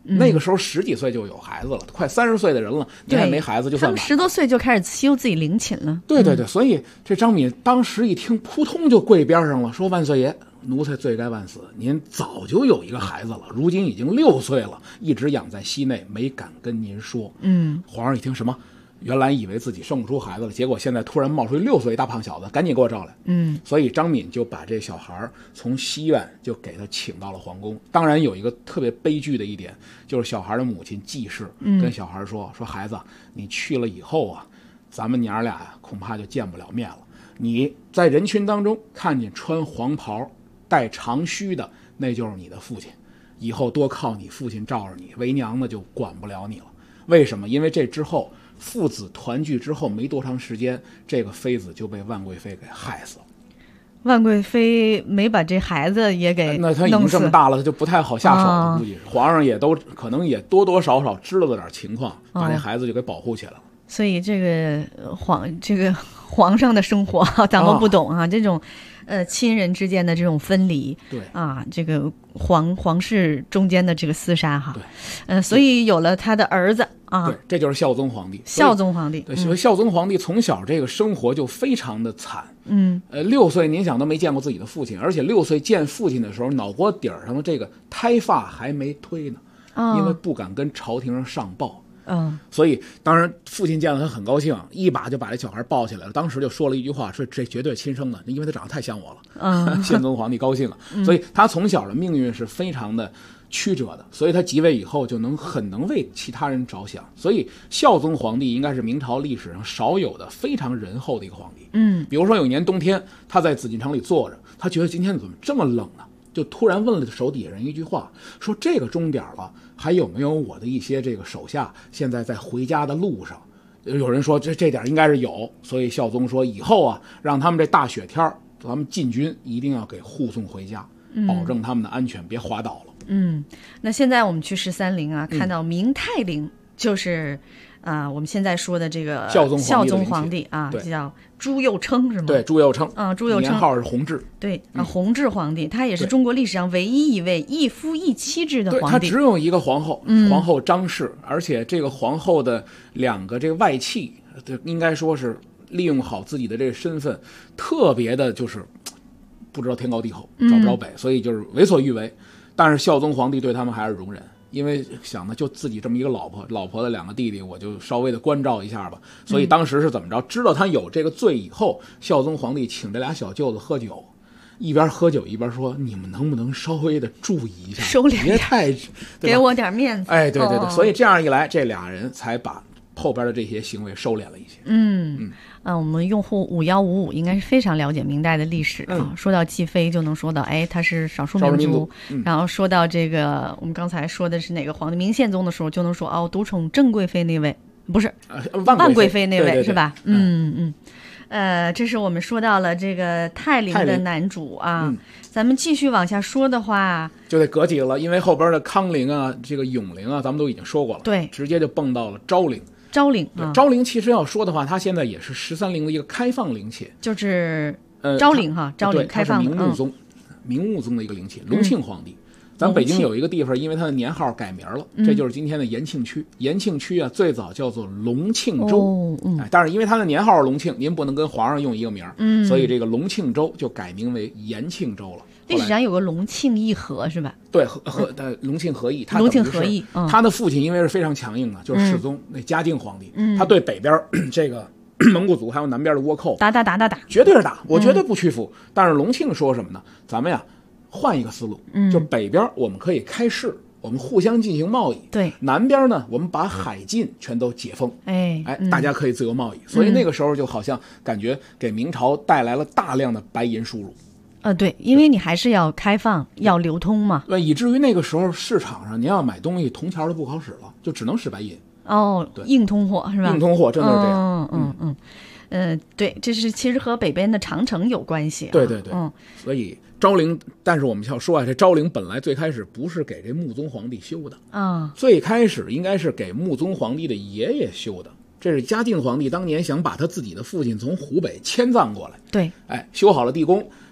那个时候10几岁就有孩子了，快30岁的人了，你还没孩子就算晚。 他们10多岁就开始修自己陵寝了。 对对对，所以这张敏当时一听，扑通就跪边上了，说：“万岁爷，奴才罪该万死。您早就有一个孩子了，如今已经6岁了，一直养在西内，没敢跟您说。”皇上一听什么？原来以为自己生不出孩子了，结果现在突然冒出一6岁大胖小子，赶紧给我招来。所以张敏就把这小孩从西院就给他请到了皇宫。当然有一个特别悲剧的一点，就是小孩的母亲季氏跟小孩说：“孩子，你去了以后啊，咱们娘俩呀恐怕就见不了面了。你在人群当中看见穿黄袍戴长须的，那就是你的父亲，以后多靠你父亲罩着你，为娘呢就管不了你了。为什么？因为这之后父子团聚之后没多长时间，这个妃子就被万贵妃给害死了。 万贵妃没把这孩子也给那他已经这么大了，他就不太好下手了。估计皇上也都可能也多多少少知道了点情况，把这孩子就给保护起来了。 所以这个皇上的生活咱们不懂啊，这种亲人之间的这种分离， 对啊，这个皇室中间的这个厮杀哈，对，所以有了他的儿子啊， 对，这就是孝宗皇帝。 孝宗皇帝， 对，所以孝宗皇帝从小这个生活就非常的惨。6岁您想都没见过自己的父亲，而且6岁见父亲的时候，脑瓜顶上的这个胎发还没推呢，因为不敢跟朝廷上上报。所以当然父亲见了他很高兴，一把就把这小孩抱起来了，当时就说了一句话，说这绝对亲生的，因为他长得太像我了。宪宗皇帝高兴了，所以他从小的命运是非常的曲折的，所以他即位以后就很能为其他人着想。所以孝宗皇帝应该是明朝历史上少有的非常仁厚的一个皇帝。比如说有一年冬天，他在紫禁城里坐着，他觉得今天怎么这么冷呢？就突然问了手底下人一句话，说这个钟点了，还有没有我的一些这个手下现在在回家的路上？有人说这点应该是有，所以孝宗说以后啊，让他们这大雪天咱们禁军一定要给护送回家，保证他们的安全，别滑倒了。 那现在我们去13陵啊，看到明泰陵，就是我们现在说的这个孝宗皇帝啊，叫朱佑樘是吗？ 对，朱佑樘朱佑樘， 年号是弘治。 对，弘治皇帝，他也是中国历史上唯一一位一夫一妻制的皇帝。 他只有一个皇后，皇后张氏，而且这个皇后的2个这个外戚，应该说是利用好自己的这个身份，特别的就是不知道天高地厚，找不着北，所以就是为所欲为。但是孝宗皇帝对他们还是容忍。因为想呢，就自己这么一个老婆的2个弟弟，我就稍微的关照一下吧。所以当时是怎么着？知道他有这个罪以后，孝宗皇帝请这俩小舅子喝酒，一边喝酒一边说：“你们能不能稍微的注意一下， 收敛， 别太给我点面子。” 哎，对对对，所以这样一来，这俩人才把后边的这些行为收敛了一些。 我们用户5155应该是非常了解明代的历史啊。说到继妃，就能说到他是少数民族。然后说到这个，我们刚才说的是哪个皇帝？明宪宗的时候就能说独宠郑贵妃那位，不是万贵妃那位，对对对，是吧？这是我们说到了这个泰陵的男主啊。咱们继续往下说的话， 就得隔几个了，因为后边的康陵啊，这个永陵啊，咱们都已经说过了。 对， 直接就蹦到了昭陵。昭陵其实要说的话，它现在也是13陵的一个开放陵寝， 就是昭陵昭陵开放的。 明穆宗的一个陵寝，隆庆皇帝。咱北京有一个地方，因为它的年号改名了，这就是今天的延庆区。延庆区啊，最早叫做隆庆州，但是因为它的年号是隆庆，您不能跟皇上用一个名，所以这个隆庆州就改名为延庆州了。 历史上有个隆庆议和是吧？ 对，隆庆和议， 隆庆和议， 他的父亲因为是非常强硬的，就是世宗那嘉靖皇帝，他对北边这个蒙古族还有南边的倭寇打， 绝对是打，我绝对不屈服。但是隆庆说什么呢？咱们呀换一个思路，就北边我们可以开市，我们互相进行贸易。 对， 南边呢，我们把海禁全都解封，大家可以自由贸易。所以那个时候就好像感觉给明朝带来了大量的白银输入。 对，因为你还是要开放，要流通嘛。 对，以至于那个时候市场上您要买东西，铜钱都不好使了，就只能使白银。 对，硬通货是吧？ 硬通货真的是这样。 对，这是其实和北边的长城有关系。 对对对，所以昭陵，但是我们要说这昭陵本来最开始不是给这穆宗皇帝修的最开始应该是给穆宗皇帝的爷爷修的。这是嘉靖皇帝当年想把他自己的父亲从湖北迁葬过来， 对， 修好了地宫，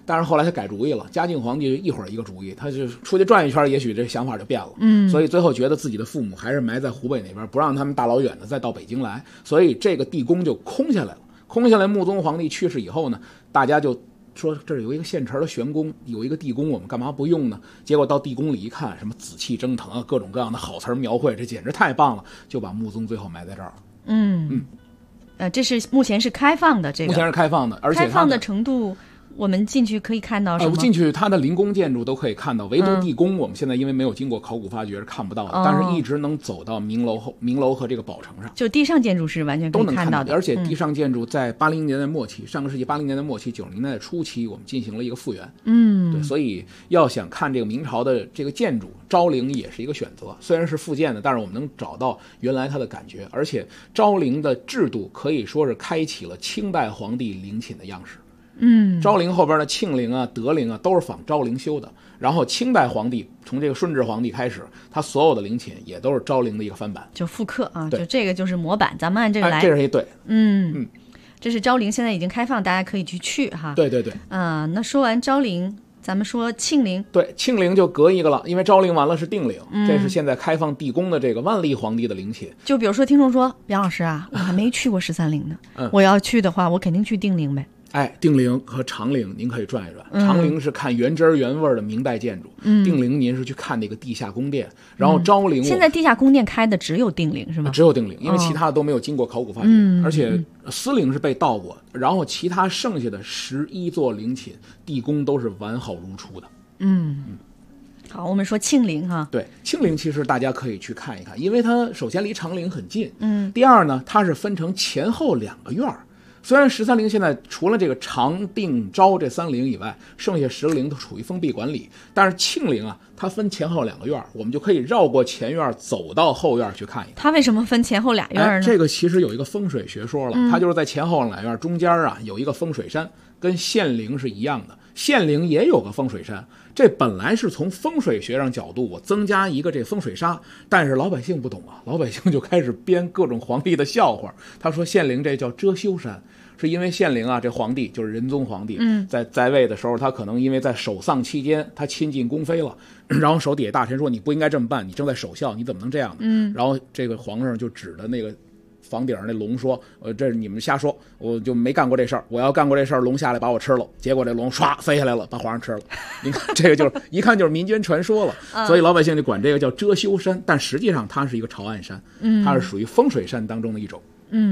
但是后来他改主意了，嘉靖皇帝一会儿一个主意，他就出去转一圈，也许这想法就变了。所以最后觉得自己的父母还是埋在湖北那边，不让他们大老远的再到北京来，所以这个地宫就空下来了。空下来，穆宗皇帝去世以后呢，大家就说这儿有一个现成的玄宫，有一个地宫，我们干嘛不用呢？结果到地宫里一看，什么紫气蒸腾啊，各种各样的好词描绘，这简直太棒了，就把穆宗最后埋在这儿了。 这是目前是开放的，这个目前是开放的，而且开放的程度，我们进去可以看到什么？ 进去它的临宫建筑都可以看到，唯独地宫我们现在因为没有经过考古发掘是看不到的，但是一直能走到明楼和这个宝城上， 就地上建筑是完全可以看到的。 而且地上建筑在80年代末期，上个世纪80年代末期、90年代初期，我们进行了一个复原。对，所以要想看这个明朝的这个建筑，昭陵也是一个选择。虽然是复建的，但是我们能找到原来它的感觉，而且昭陵的制度可以说是开启了清代皇帝陵寝的样式。昭陵后边的庆陵啊、德陵啊都是仿昭陵修的，然后清代皇帝从这个顺治皇帝开始，他所有的陵寝也都是昭陵的一个翻版， 就复刻啊，就这个就是模板，咱们按这个来。 这是一对， 这是昭陵，现在已经开放，大家可以去哈。 对， 那说完昭陵，咱们说庆陵。 对，庆陵就隔一个了，因为昭陵完了是定陵，这是现在开放地宫的这个万历皇帝的陵寝。 就比如说，听众说杨老师啊，我还没去过13陵呢，我要去的话，我肯定去定陵呗。 定陵和长陵您可以转一转。长陵是看原汁原味的明代建筑，定陵您是去看那个地下宫殿。然后昭陵现在地下宫殿开的只有定陵是吗？ 只有定陵，因为其他的都没有经过考古发掘，而且思陵是被盗过，然后其他剩下的11座陵寝地宫都是完好如初的。 好，我们说庆陵哈。 对，庆陵其实大家可以去看一看，因为它首先离长陵很近，第二呢，它是分成前后2个院儿。虽然13陵现在除了这个长、定、昭这3陵以外，剩下10个陵都处于封闭管理，但是庆陵啊，它分前后2个院，我们就可以绕过前院走到后院去看一看。 它为什么分前后2院呢？ 这个其实有一个风水学说了，它就是在前后2院中间啊有一个风水山，跟献陵是一样的。献陵也有个风水山，这本来是从风水学上角度我增加一个这风水沙，但是老百姓不懂啊，老百姓就开始编各种皇帝的笑话。他说献陵这叫遮羞山，是因为献陵啊，这皇帝就是仁宗皇帝，在位的时候，他可能因为在守丧期间，他亲近宫妃了，然后手底下大臣说你不应该这么办，你正在守孝，你怎么能这样呢？然后这个皇上就指着那个房顶那龙说，这是你们瞎说，我就没干过这事儿，我要干过这事儿，龙下来把我吃了。结果这龙唰飞下来了，把皇上吃了。你看这个就是一看就是民间传说了，所以老百姓就管这个叫遮羞山，但实际上它是一个朝岸山，它是属于风水山当中的一种。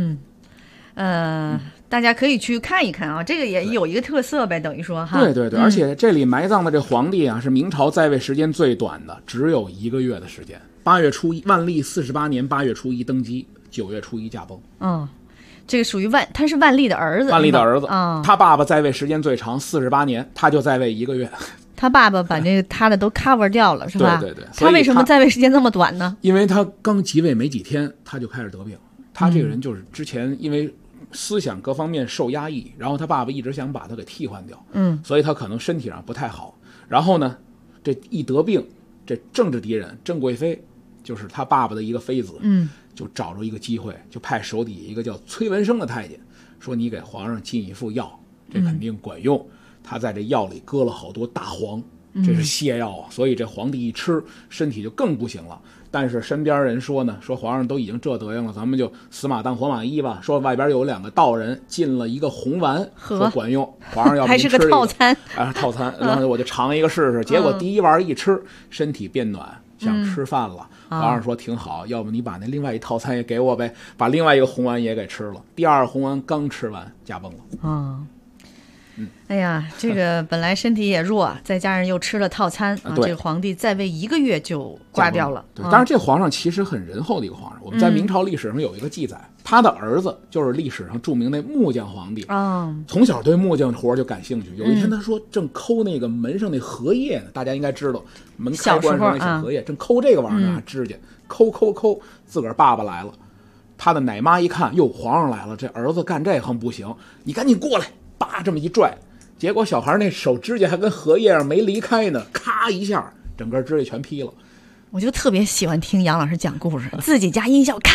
大家可以去看一看啊，这个也有一个特色呗，等于说哈。 对，而且这里埋葬的这皇帝啊，是明朝在位时间最短的，只有1个月的时间。8月初1，万历48年8月初1登基，9月初1驾崩。 这个属于他是万历的儿子。 万历的儿子他爸爸在位时间最长，48年，他就在位1个月。 他爸爸把这个他的都 cover 掉了，是吧？ 对。 他为什么在位时间这么短呢？ 因为他刚即位没几天，他就开始得病。他这个人就是之前因为思想各方面受压抑，然后他爸爸一直想把他给替换掉，所以他可能身体上不太好。然后呢，这一得病，这政治敌人郑贵妃，就是他爸爸的一个妃子，就找着一个机会，就派手底一个叫崔文生的太监，说你给皇上进一副药，这肯定管用。他在这药里搁了好多大黄，这是泻药啊，所以这皇帝一吃，身体就更不行了。但是身边人说呢，说皇上都已经这德行了，咱们就死马当活马医吧。说外边有2个道人进了一个红丸，说管用，皇上要还是个套餐套餐，然后我就尝一个试试。结果第1丸一吃，身体变暖，想吃饭了。皇上说挺好，要不你把那另外一套餐也给我呗，把另外一个红丸也给吃了。第2红丸刚吃完，驾崩了。 哎呀，这个本来身体也弱，再加上又吃了套餐啊，这个皇帝在位1个月就挂掉了。 对，当然这皇上其实很仁厚的一个皇上。我们在明朝历史上有一个记载，他的儿子就是历史上著名的木匠皇帝从小对木匠活就感兴趣。有一天他说正抠那个门上那荷叶呢，大家应该知道门开关上那小荷叶，正抠这个玩意儿指甲抠，自个儿爸爸来了。他的奶妈一看，哟，皇上来了，这儿子干这行不行，你赶紧过来，叭这么一拽，结果小孩那手指甲还跟荷叶上没离开呢，咔一下整个指甲全劈了。 我就特别喜欢听杨老师讲故事，自己加音效咔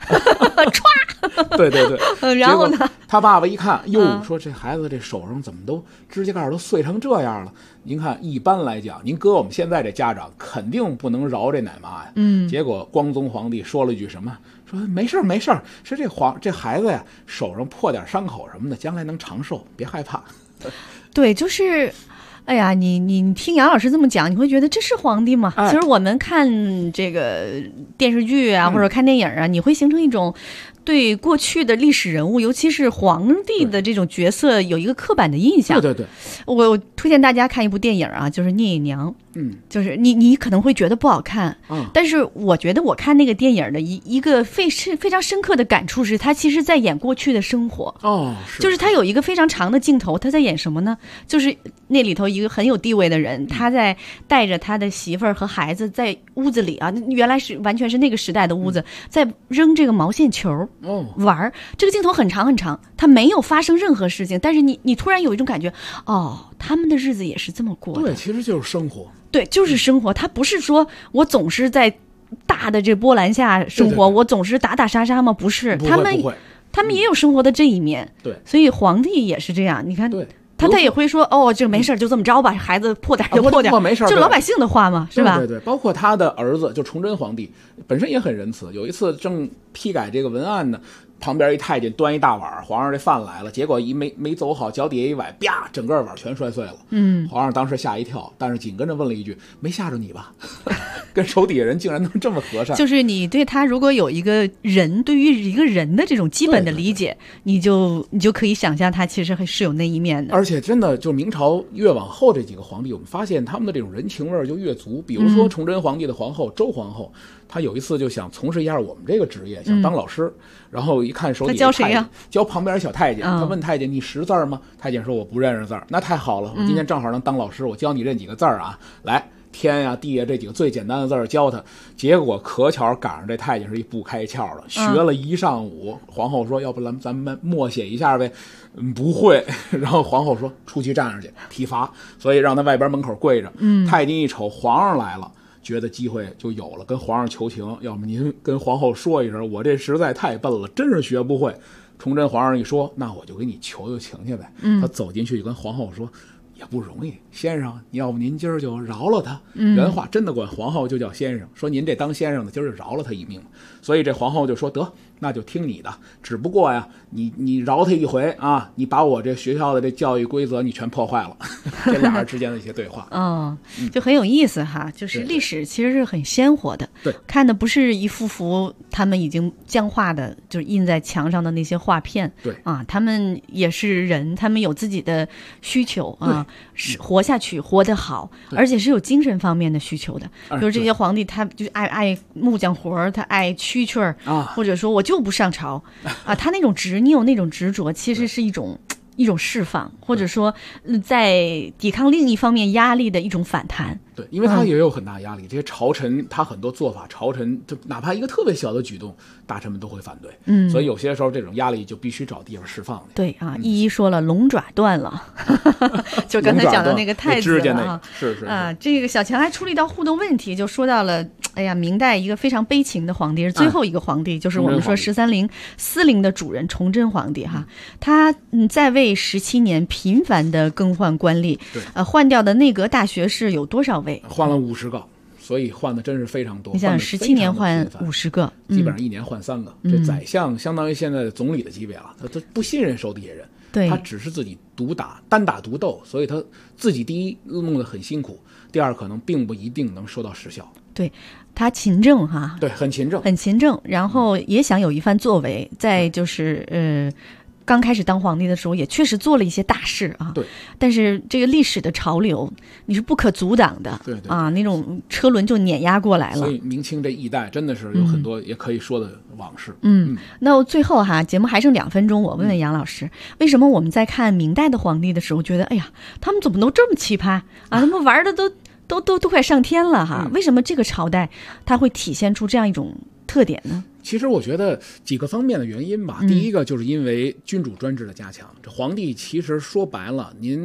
歘， 对对对。 然后呢， 他爸爸一看，哟，说这孩子这手上怎么都指甲盖都碎成这样了？您看，一般来讲，您搁我们现在这家长肯定不能饶这奶妈呀。结果光宗皇帝说了句什么？说没事没事，是这孩子呀手上破点伤口什么的，将来能长寿，别害怕。 对，就是。哎呀，你听杨老师这么讲，你会觉得这是皇帝吗？其实我们看这个电视剧啊，或者看电影啊，你会形成一种对过去的历史人物，尤其是皇帝的这种角色有一个刻板的印象。 对对对， 我推荐大家看一部电影啊，就是《聂隐娘》。就是你可能会觉得不好看，但是我觉得我看那个电影的一个非常深刻的感触是，他其实在演过去的生活。就是他有一个非常长的镜头，他在演什么呢？就是那里头一个很有地位的人，他在带着他的媳妇儿和孩子在屋子里啊，原来是完全是那个时代的屋子，在扔这个毛线球玩。这个镜头很长很长，他没有发生任何事情，但是你突然有一种感觉，他们的日子也是这么过的。 对，其实就是生活。 对，就是生活。他不是说我总是在大的这波澜下生活，我总是打打杀杀吗？不是，他们也有生活的这一面。 对， 所以皇帝也是这样。你看，他也会说这没事就这么着吧，孩子破点就破点， 没事， 就老百姓的话嘛，是吧？ 对对，包括他的儿子就崇祯皇帝本身也很仁慈。有一次正批改这个文案呢。旁边一太监端一大碗，皇上这饭来了，结果没走好，脚底下一崴，啪，整个碗全摔碎了。皇上当时吓一跳，但是紧跟着问了一句：“没吓着你吧？”跟手底下人竟然能这么和善。 就是你对他如果有一个人，对于一个人的这种基本的理解，你就可以想象他其实是有那一面的。 而且真的，就明朝越往后这几个皇帝，我们发现他们的这种人情味就越足。比如说崇祯皇帝的皇后周皇后。他有一次就想从事一下我们这个职业，想当老师，然后一看手底下教谁呀？ 教旁边小太监。他问太监：“你识字吗？”太监说：“我不认识字。”那太好了，我今天正好能当老师，我教你认几个字啊！来，天呀、地呀这几个最简单的字教他。结果可巧赶上这太监是一不开窍的，学了一上午。皇后说：“要不咱们默写一下呗？”不会。然后皇后说：“出去站上去，体罚。”所以让他外边门口跪着。太监一瞅皇上来了。觉得机会就有了，跟皇上求情，要么您跟皇后说一声，我这实在太笨了，真是学不会。崇祯皇上一说，那我就给你求情去呗。他走进去就跟皇后说，也不容易，先生，要不您今儿就饶了他。原话真的管皇后就叫先生，说您这当先生的今儿就饶了他一命。所以这皇后就说，得，那就听你的，只不过呀，你饶他一回啊，你把我这学校的这教育规则你全破坏了。这俩人之间的一些对话， 就很有意思哈。就是历史其实是很鲜活的， 对， 看的不是一幅幅他们已经僵化的，就是印在墙上的那些画片， 对啊，他们也是人，他们有自己的需求啊，是活下去，活得好，而且是有精神方面的需求的。比如这些皇帝，他就爱木匠活，他爱蛐蛐儿啊，或者说我就不上朝啊，他那种执拗、那种执着，其实是一种释放，或者说在抵抗另一方面压力的一种反弹。 对，因为他也有很大压力，这些朝臣他很多做法，朝臣就哪怕一个特别小的举动，大臣们都会反对。所以有些时候这种压力就必须找地方释放。 对啊，一说了龙爪断了，就刚才讲的那个太子了是啊。这个小强还出了一道互动问题，就说到了，哎呀，明代一个非常悲情的皇帝，是最后一个皇帝，就是我们说13陵司陵的主人崇祯皇帝哈，他在位17年，频繁的更换官吏，换掉的内阁大学士有多少位？ 换了50个，所以换的真是非常多。 你想17年换50个， 基本上1年换3个。这宰相相当于现在的总理的级别了，他不信任手底下人， 对， 他只是自己单打独斗，所以他自己第一弄得很辛苦，第二可能并不一定能收到实效。 对，他勤政哈， 对，很勤政，然后也想有一番作为，再就是刚开始当皇帝的时候，也确实做了一些大事啊。 对， 但是这个历史的潮流，你是不可阻挡的。 对啊，那种车轮就碾压过来了。 所以明清这一代真的是有很多也可以说的往事。 那最后哈，节目还剩2分钟，我问问杨老师，为什么我们在看明代的皇帝的时候，觉得哎呀，他们怎么都这么奇葩啊？他们玩的都快上天了哈？为什么这个朝代它会体现出这样一种特点呢？ 其实我觉得几个方面的原因吧。第一个就是因为君主专制的加强，这皇帝其实说白了，您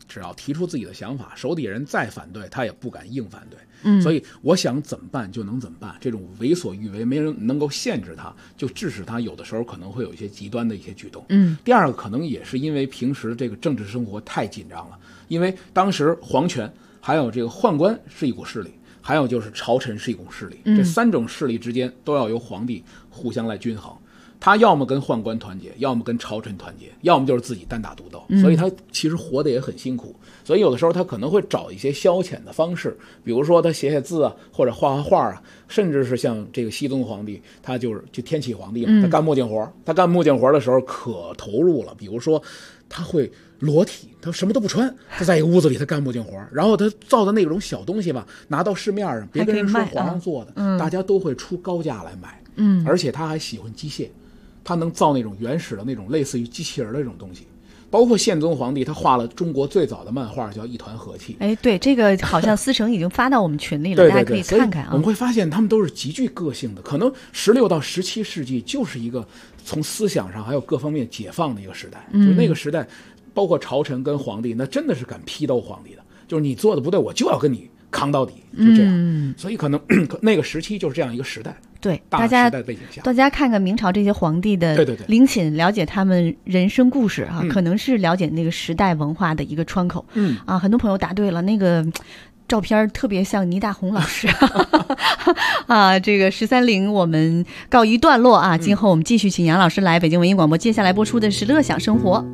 只要提出自己的想法，手底下人再反对，他也不敢硬反对。 所以我想怎么办就能怎么办，这种为所欲为，没人能够限制他，就致使他有的时候可能会有一些极端的一些举动。第二个可能也是因为平时这个政治生活太紧张了，因为当时皇权还有这个宦官是一股势力，还有就是朝臣是一股势力，这3种势力之间都要由皇帝互相来均衡。他要么跟宦官团结，要么跟朝臣团结，要么就是自己单打独斗，所以他其实活得也很辛苦。所以有的时候他可能会找一些消遣的方式，比如说他写字啊，或者画画啊，甚至是像这个熙宗皇帝，他就天启皇帝嘛，他干木匠活，他干木匠活的时候可投入了。比如说他会裸体，他什么都不穿，他在一个屋子里他干木匠活，然后他造的那种小东西吧，拿到市面上，别跟人说皇上做的，大家都会出高价来买。而且他还喜欢机械，他能造那种原始的那种类似于机器人的这种东西。包括宪宗皇帝，他画了中国最早的漫画叫《一团和气》。 对，这个好像思成已经发到我们群里了，大家可以看看啊。 我们会发现他们都是极具个性的，可能16到17世纪就是一个从思想上还有各方面解放的一个时代。就那个时代，包括朝臣跟皇帝，那真的是敢批斗皇帝的，就是你做的不对，我就要跟你扛到底，就这样。所以可能那个时期就是这样一个时代。 对， 大时代背景下， 大家看看明朝这些皇帝的陵寝，了解他们人生故事啊，可能是了解那个时代文化的一个窗口。很多朋友答对了，那个照片特别像倪大红老师啊。这个13陵我们告一段落啊，今后我们继续请杨老师来北京文艺广播，接下来播出的是乐享生活。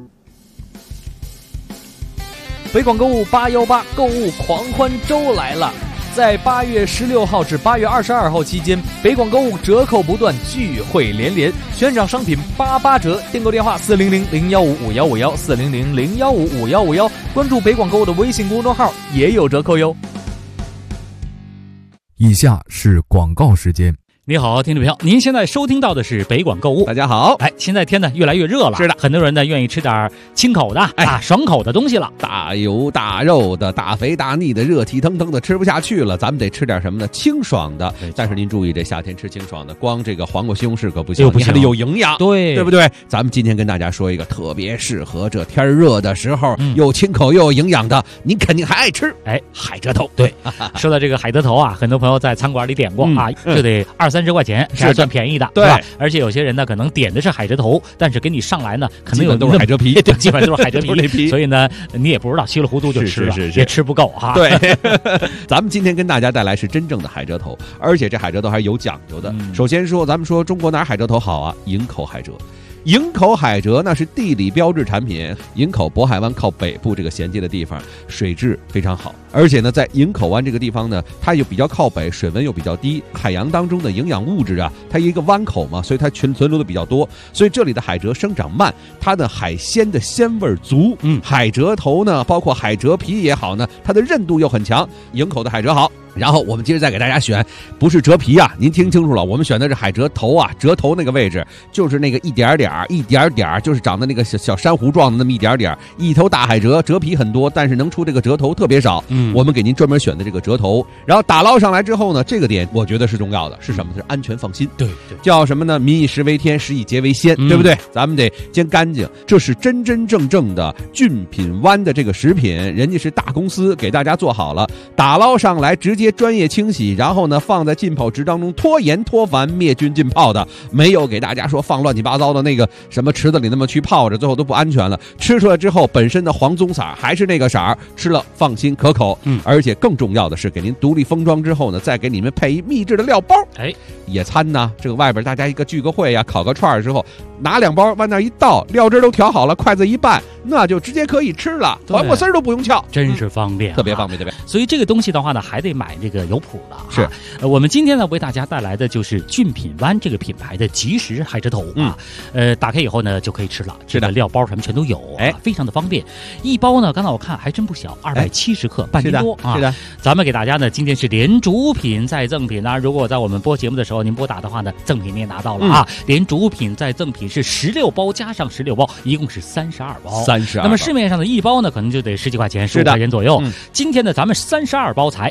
北广购物818购物狂欢周来了。在8月16号至8月22号期间，北广购物折扣不断，聚会连连，悬赏商品88折。订购电话400-015-5151，400-015-5151，关注北广购物的微信公众号也有折扣哟。 以下是广告时间。 你好，听众朋友，您现在收听到的是北广购物。 大家好， 现在天呢越来越热了， 是的， 很多人呢愿意吃点清口的爽口的东西了， 大油大肉的、大肥大腻的、热气腾腾的吃不下去了，咱们得吃点什么呢？清爽的。但是您注意，这夏天吃清爽的，光这个黄瓜西红柿可不行，你还得有营养，对不对？咱们今天跟大家说一个特别适合这天热的时候，又清口又有营养的，您肯定还爱吃。 海蜇头。对，说到这个海蜇头啊，很多朋友在餐馆里点过啊，就得20-30块钱，还算便宜的，对吧？而且有些人呢，可能点的是海蜇头，但是给你上来呢，可能有都是海蜇皮， 对，基本上都是海蜇皮，所以呢，你也不知道，稀里糊涂就吃了，也吃不够哈。 对，咱们今天跟大家带来是真正的海蜇头，而且这海蜇头还是有讲究的。首先说，咱们说中国哪海蜇头好啊？营口海蜇。营口海蜇那是地理标志产品，营口渤海湾靠北部这个衔接的地方，水质非常好，而且呢，在营口湾这个地方呢，它又比较靠北，水温又比较低，海洋当中的营养物质啊，它一个湾口嘛，所以它存留的比较多，所以这里的海蜇生长慢，它的海鲜的鲜味足，海蜇头呢，包括海蜇皮也好呢，它的韧度又很强，营口的海蜇好。然后我们接着再给大家选，不是蜇皮啊，您听清楚了，我们选的是海蜇头啊，蜇头那个位置就是那个一点点，就是长的那个小珊瑚状的那么一点点，一头大海蜇，蜇皮很多，但是能出这个蜇头特别少。我们给您专门选的这个蜇头，然后打捞上来之后呢，这个点我觉得是重要的，是什么？是安全放心。对，叫什么呢？民以食为天，食以洁为先，对不对？咱们得煎干净，这是真真正正的俊品湾的这个食品，人家是大公司给大家做好了，打捞上来直接专业清洗，然后呢放在浸泡池当中脱盐脱烦灭菌浸泡的，没有给大家说放乱七八糟的那个什么池子里那么去泡着，最后都不安全了。吃出来之后本身的黄棕色还是那个色儿，吃了放心可口。而且更重要的是给您独立封装之后呢，再给你们配一秘制的料包。野餐呢，这个外边大家一个聚个会呀，烤个串的时候，拿2包往那一倒，料汁都调好了，筷子一拌，那就直接可以吃了，黄瓜丝都不用撬， 真是方便， 特别方便，对不对？ 所以这个东西的话呢，还得买这个有谱的。 是， 我们今天呢为大家带来的就是俊品湾这个品牌的即食海蜇头啊，打开以后呢就可以吃了，这个料包什么全都有，非常的方便。一包呢，刚才我看还真不小，270克，半斤多啊。是的，咱们给大家呢今天是连主品再赠品啊。如果在我们播节目的时候您拨打的话呢，赠品您也拿到了啊，连主品再赠品是16包加上16包，一共是32包。32。那么市面上的一包呢，可能就得10几块钱，15块钱左右。今天呢，咱们32包才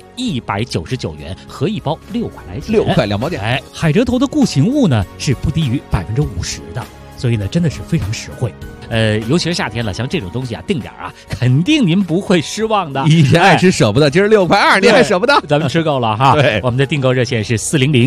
199元，合一包6块来钱，6块2毛钱。海蜇头的固形物呢是不低于50%的，所以呢真的是非常实惠。 尤其是夏天了，像这种东西啊，定点啊，肯定您不会失望的。 以前爱吃舍不得，今儿6.2块，你还舍不得？ 咱们吃够了哈。 对， 我们的订购热线是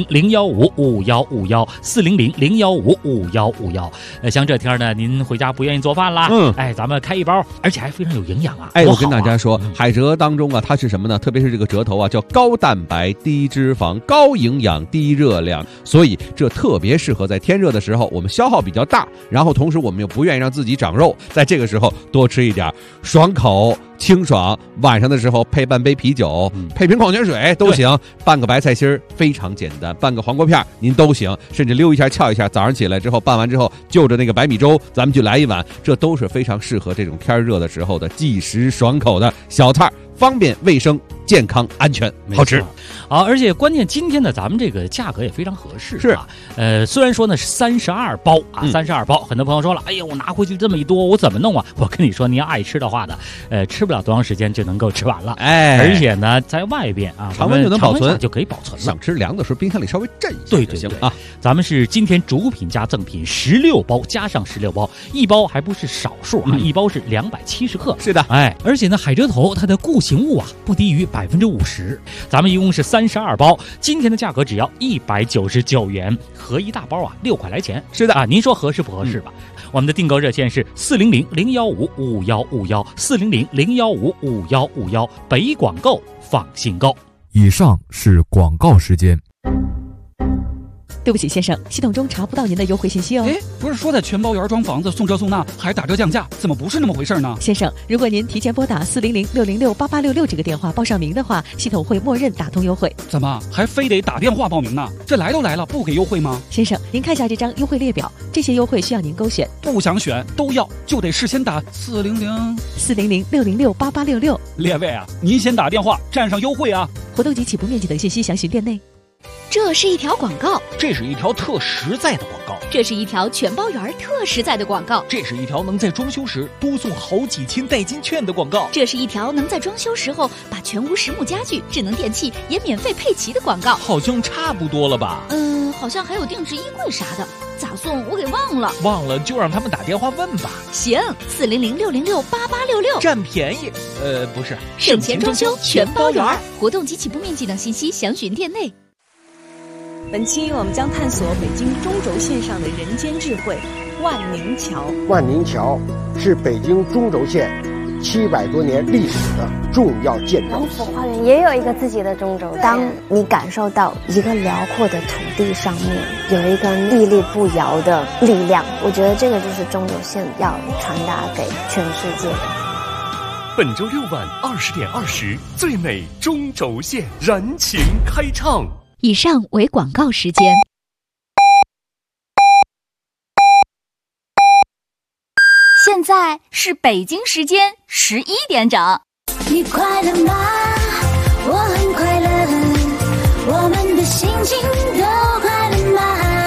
400-015-5151，400-015-5151。像这天呢，您回家不愿意做饭啦，咱们开一包，而且还非常有营养啊。 我跟大家说，海蜇当中啊，它是什么呢？特别是这个蜇头啊，叫高蛋白、低脂肪、高营养、低热量，所以这特别适合在天热的时候，我们消耗比较大，然后同时我们又不愿意让自己长肉，在这个时候多吃一点，爽口清爽，晚上的时候配半杯啤酒，配瓶矿泉水都行，拌个白菜心非常简单，拌个黄瓜片您都行，甚至溜一下翘一下，早上起来之后拌完之后就着那个白米粥咱们就来一碗，这都是非常适合这种天热的时候的即食爽口的小菜，方便卫生健康安全好吃。 好，而且关键今天呢咱们这个价格也非常合适啊。虽然说呢是32包啊，32包，很多朋友说了，哎呀我拿回去这么一多我怎么弄啊？我跟你说，您要爱吃的话呢，吃不了多长时间就能够吃完了，而且呢在外边啊常温就能保存， 就可以保存了。 想吃凉的时候冰箱里稍微镇一下对就行啊。 咱们是今天主品加赠品16包，加上16包，一包还不是少数啊，一包是270克。 是的， 而且呢海蜇头它的固形物啊不低于50%，咱们一共是32包，今天的价格只要199元，合一大包啊6块来钱。 是的啊，您说合适不合适吧？我们的订购热线是400-015-5151，400-015-5151，北广购放心购。 以上是广告时间。 对不起先生，系统中查不到您的优惠信息哦。 不是说在全包园装房子送这送那还打折降价，怎么不是那么回事呢？ 先生，如果您提前拨打400-606-8866这个电话报上名的话，系统会默认打通优惠。 怎么还非得打电话报名呢？这来都来了，不给优惠吗？ 先生，您看下这张优惠列表，这些优惠需要您勾选。 不想选都要，就得事先打 400-606-8866。 列位啊，您先打电话占上优惠啊！ 活动及起步面积等信息详询店内。 这是一条广告， 这是一条特实在的广告， 这是一条全包园特实在的广告， 这是一条能在装修时多送好几千代金券的广告， 这是一条能在装修时候把全屋实木家具、智能电器也免费配齐的广告。 好像差不多了吧？ 好像还有定制衣柜啥的，咋送我给忘了。 忘了就让他们打电话问吧。 行，400-606-8866， 占便宜。不是， 省钱装修全包园。活动及起步面积等信息详询店内。 本期我们将探索北京中轴线上的人间智慧——万宁桥。 万宁桥是北京中轴线700多年历史的重要建筑。 王府花园也有一个自己的中轴线。当你感受到一个辽阔的土地上面有一个屹立不摇的力量，我觉得这个就是中轴线要传达给全世界的。 本周6晚20点20，最美中轴线燃情开唱。 以上为广告时间。 现在是北京时间11点整。 你快乐吗？我很快乐，我们的心情都快乐吗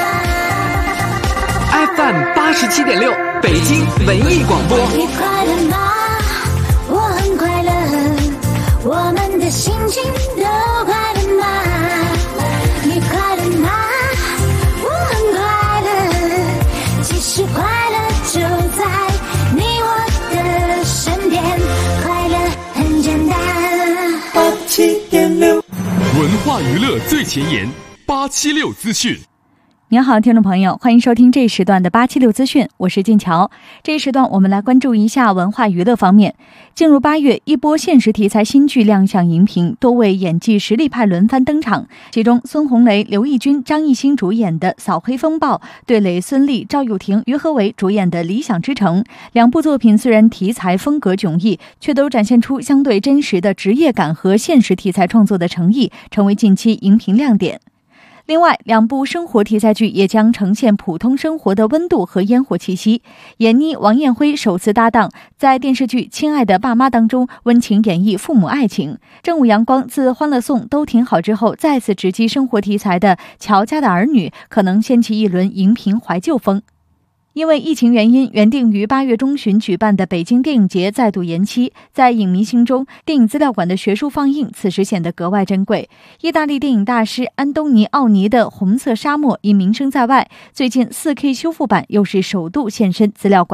？FM 87.6，北京文艺广播。 你快乐吗？我很快乐，我们的心情都快乐吗？你快乐吗？我很快乐，其实快乐就在你我的身边，快乐很简单。 87.6，文化娱乐最前沿，876资讯。 您好，听众朋友，欢迎收听这一时段的876资讯，我是静乔。这一时段我们来关注一下文化娱乐方面。进入8月，一波现实题材新剧亮相荧屏，多位演技实力派轮番登场。其中，孙红雷、刘奕君、张艺兴主演的《扫黑风暴》，对垒孙俪、赵又廷、于和伟主演的《理想之城》。两部作品虽然题材风格迥异，却都展现出相对真实的职业感和现实题材创作的诚意，成为近期荧屏亮点。另外，两部生活题材剧也将呈现普通生活的温度和烟火气息。闫妮、王艳辉首次搭档，在电视剧《亲爱的爸妈》当中温情演绎父母爱情。正午阳光自《欢乐颂》都挺好之后，再次直击生活题材的《乔家的儿女》，可能掀起一轮荧屏怀旧风。因为疫情原因，原定于8月中旬举办的北京电影节再度延期。在影迷心中，电影资料馆的学术放映此时显得格外珍贵。意大利电影大师安东尼奥尼的《红色沙漠》因名声在外，最近4K 修复版又是首度现身资料馆。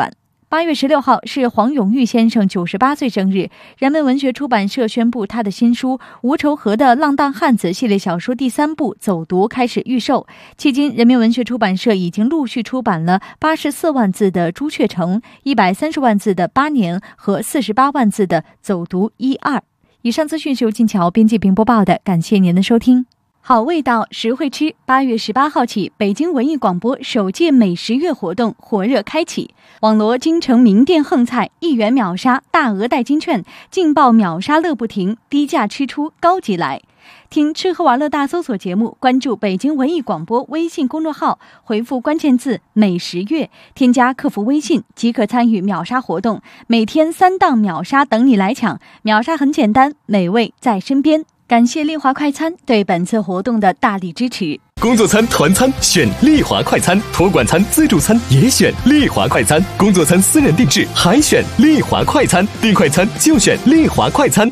8月16号是黄永玉先生98岁生日，人民文学出版社宣布他的新书《吴愁河的浪荡汉子》系列小说第3部走读开始预售。迄今，人民文学出版社已经陆续出版了84万字的《朱雀城》、130万字的《8年》和48万字的《走读1、2》。以上资讯是由静桥编辑并播报的，感谢您的收听。好味道，实惠吃。8月18号起，北京文艺广播首届美食月活动火热开启，网罗京城名店横菜，1元秒杀，大额代金券，劲爆秒杀乐不停，低价吃出高级来。听吃喝玩乐大搜索节目，关注北京文艺广播微信公众号，回复关键字美食月，添加客服微信即可参与秒杀活动，每天3档秒杀等你来抢。秒杀很简单，美味在身边。感谢丽华快餐对本次活动的大力支持。 工作餐、团餐选丽华快餐，托管餐、自助餐也选丽华快餐，工作餐私人定制还选丽华快餐，订快餐就选丽华快餐。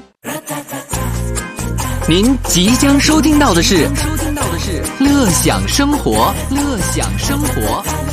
您即将收听到的是乐享生活，乐享生活。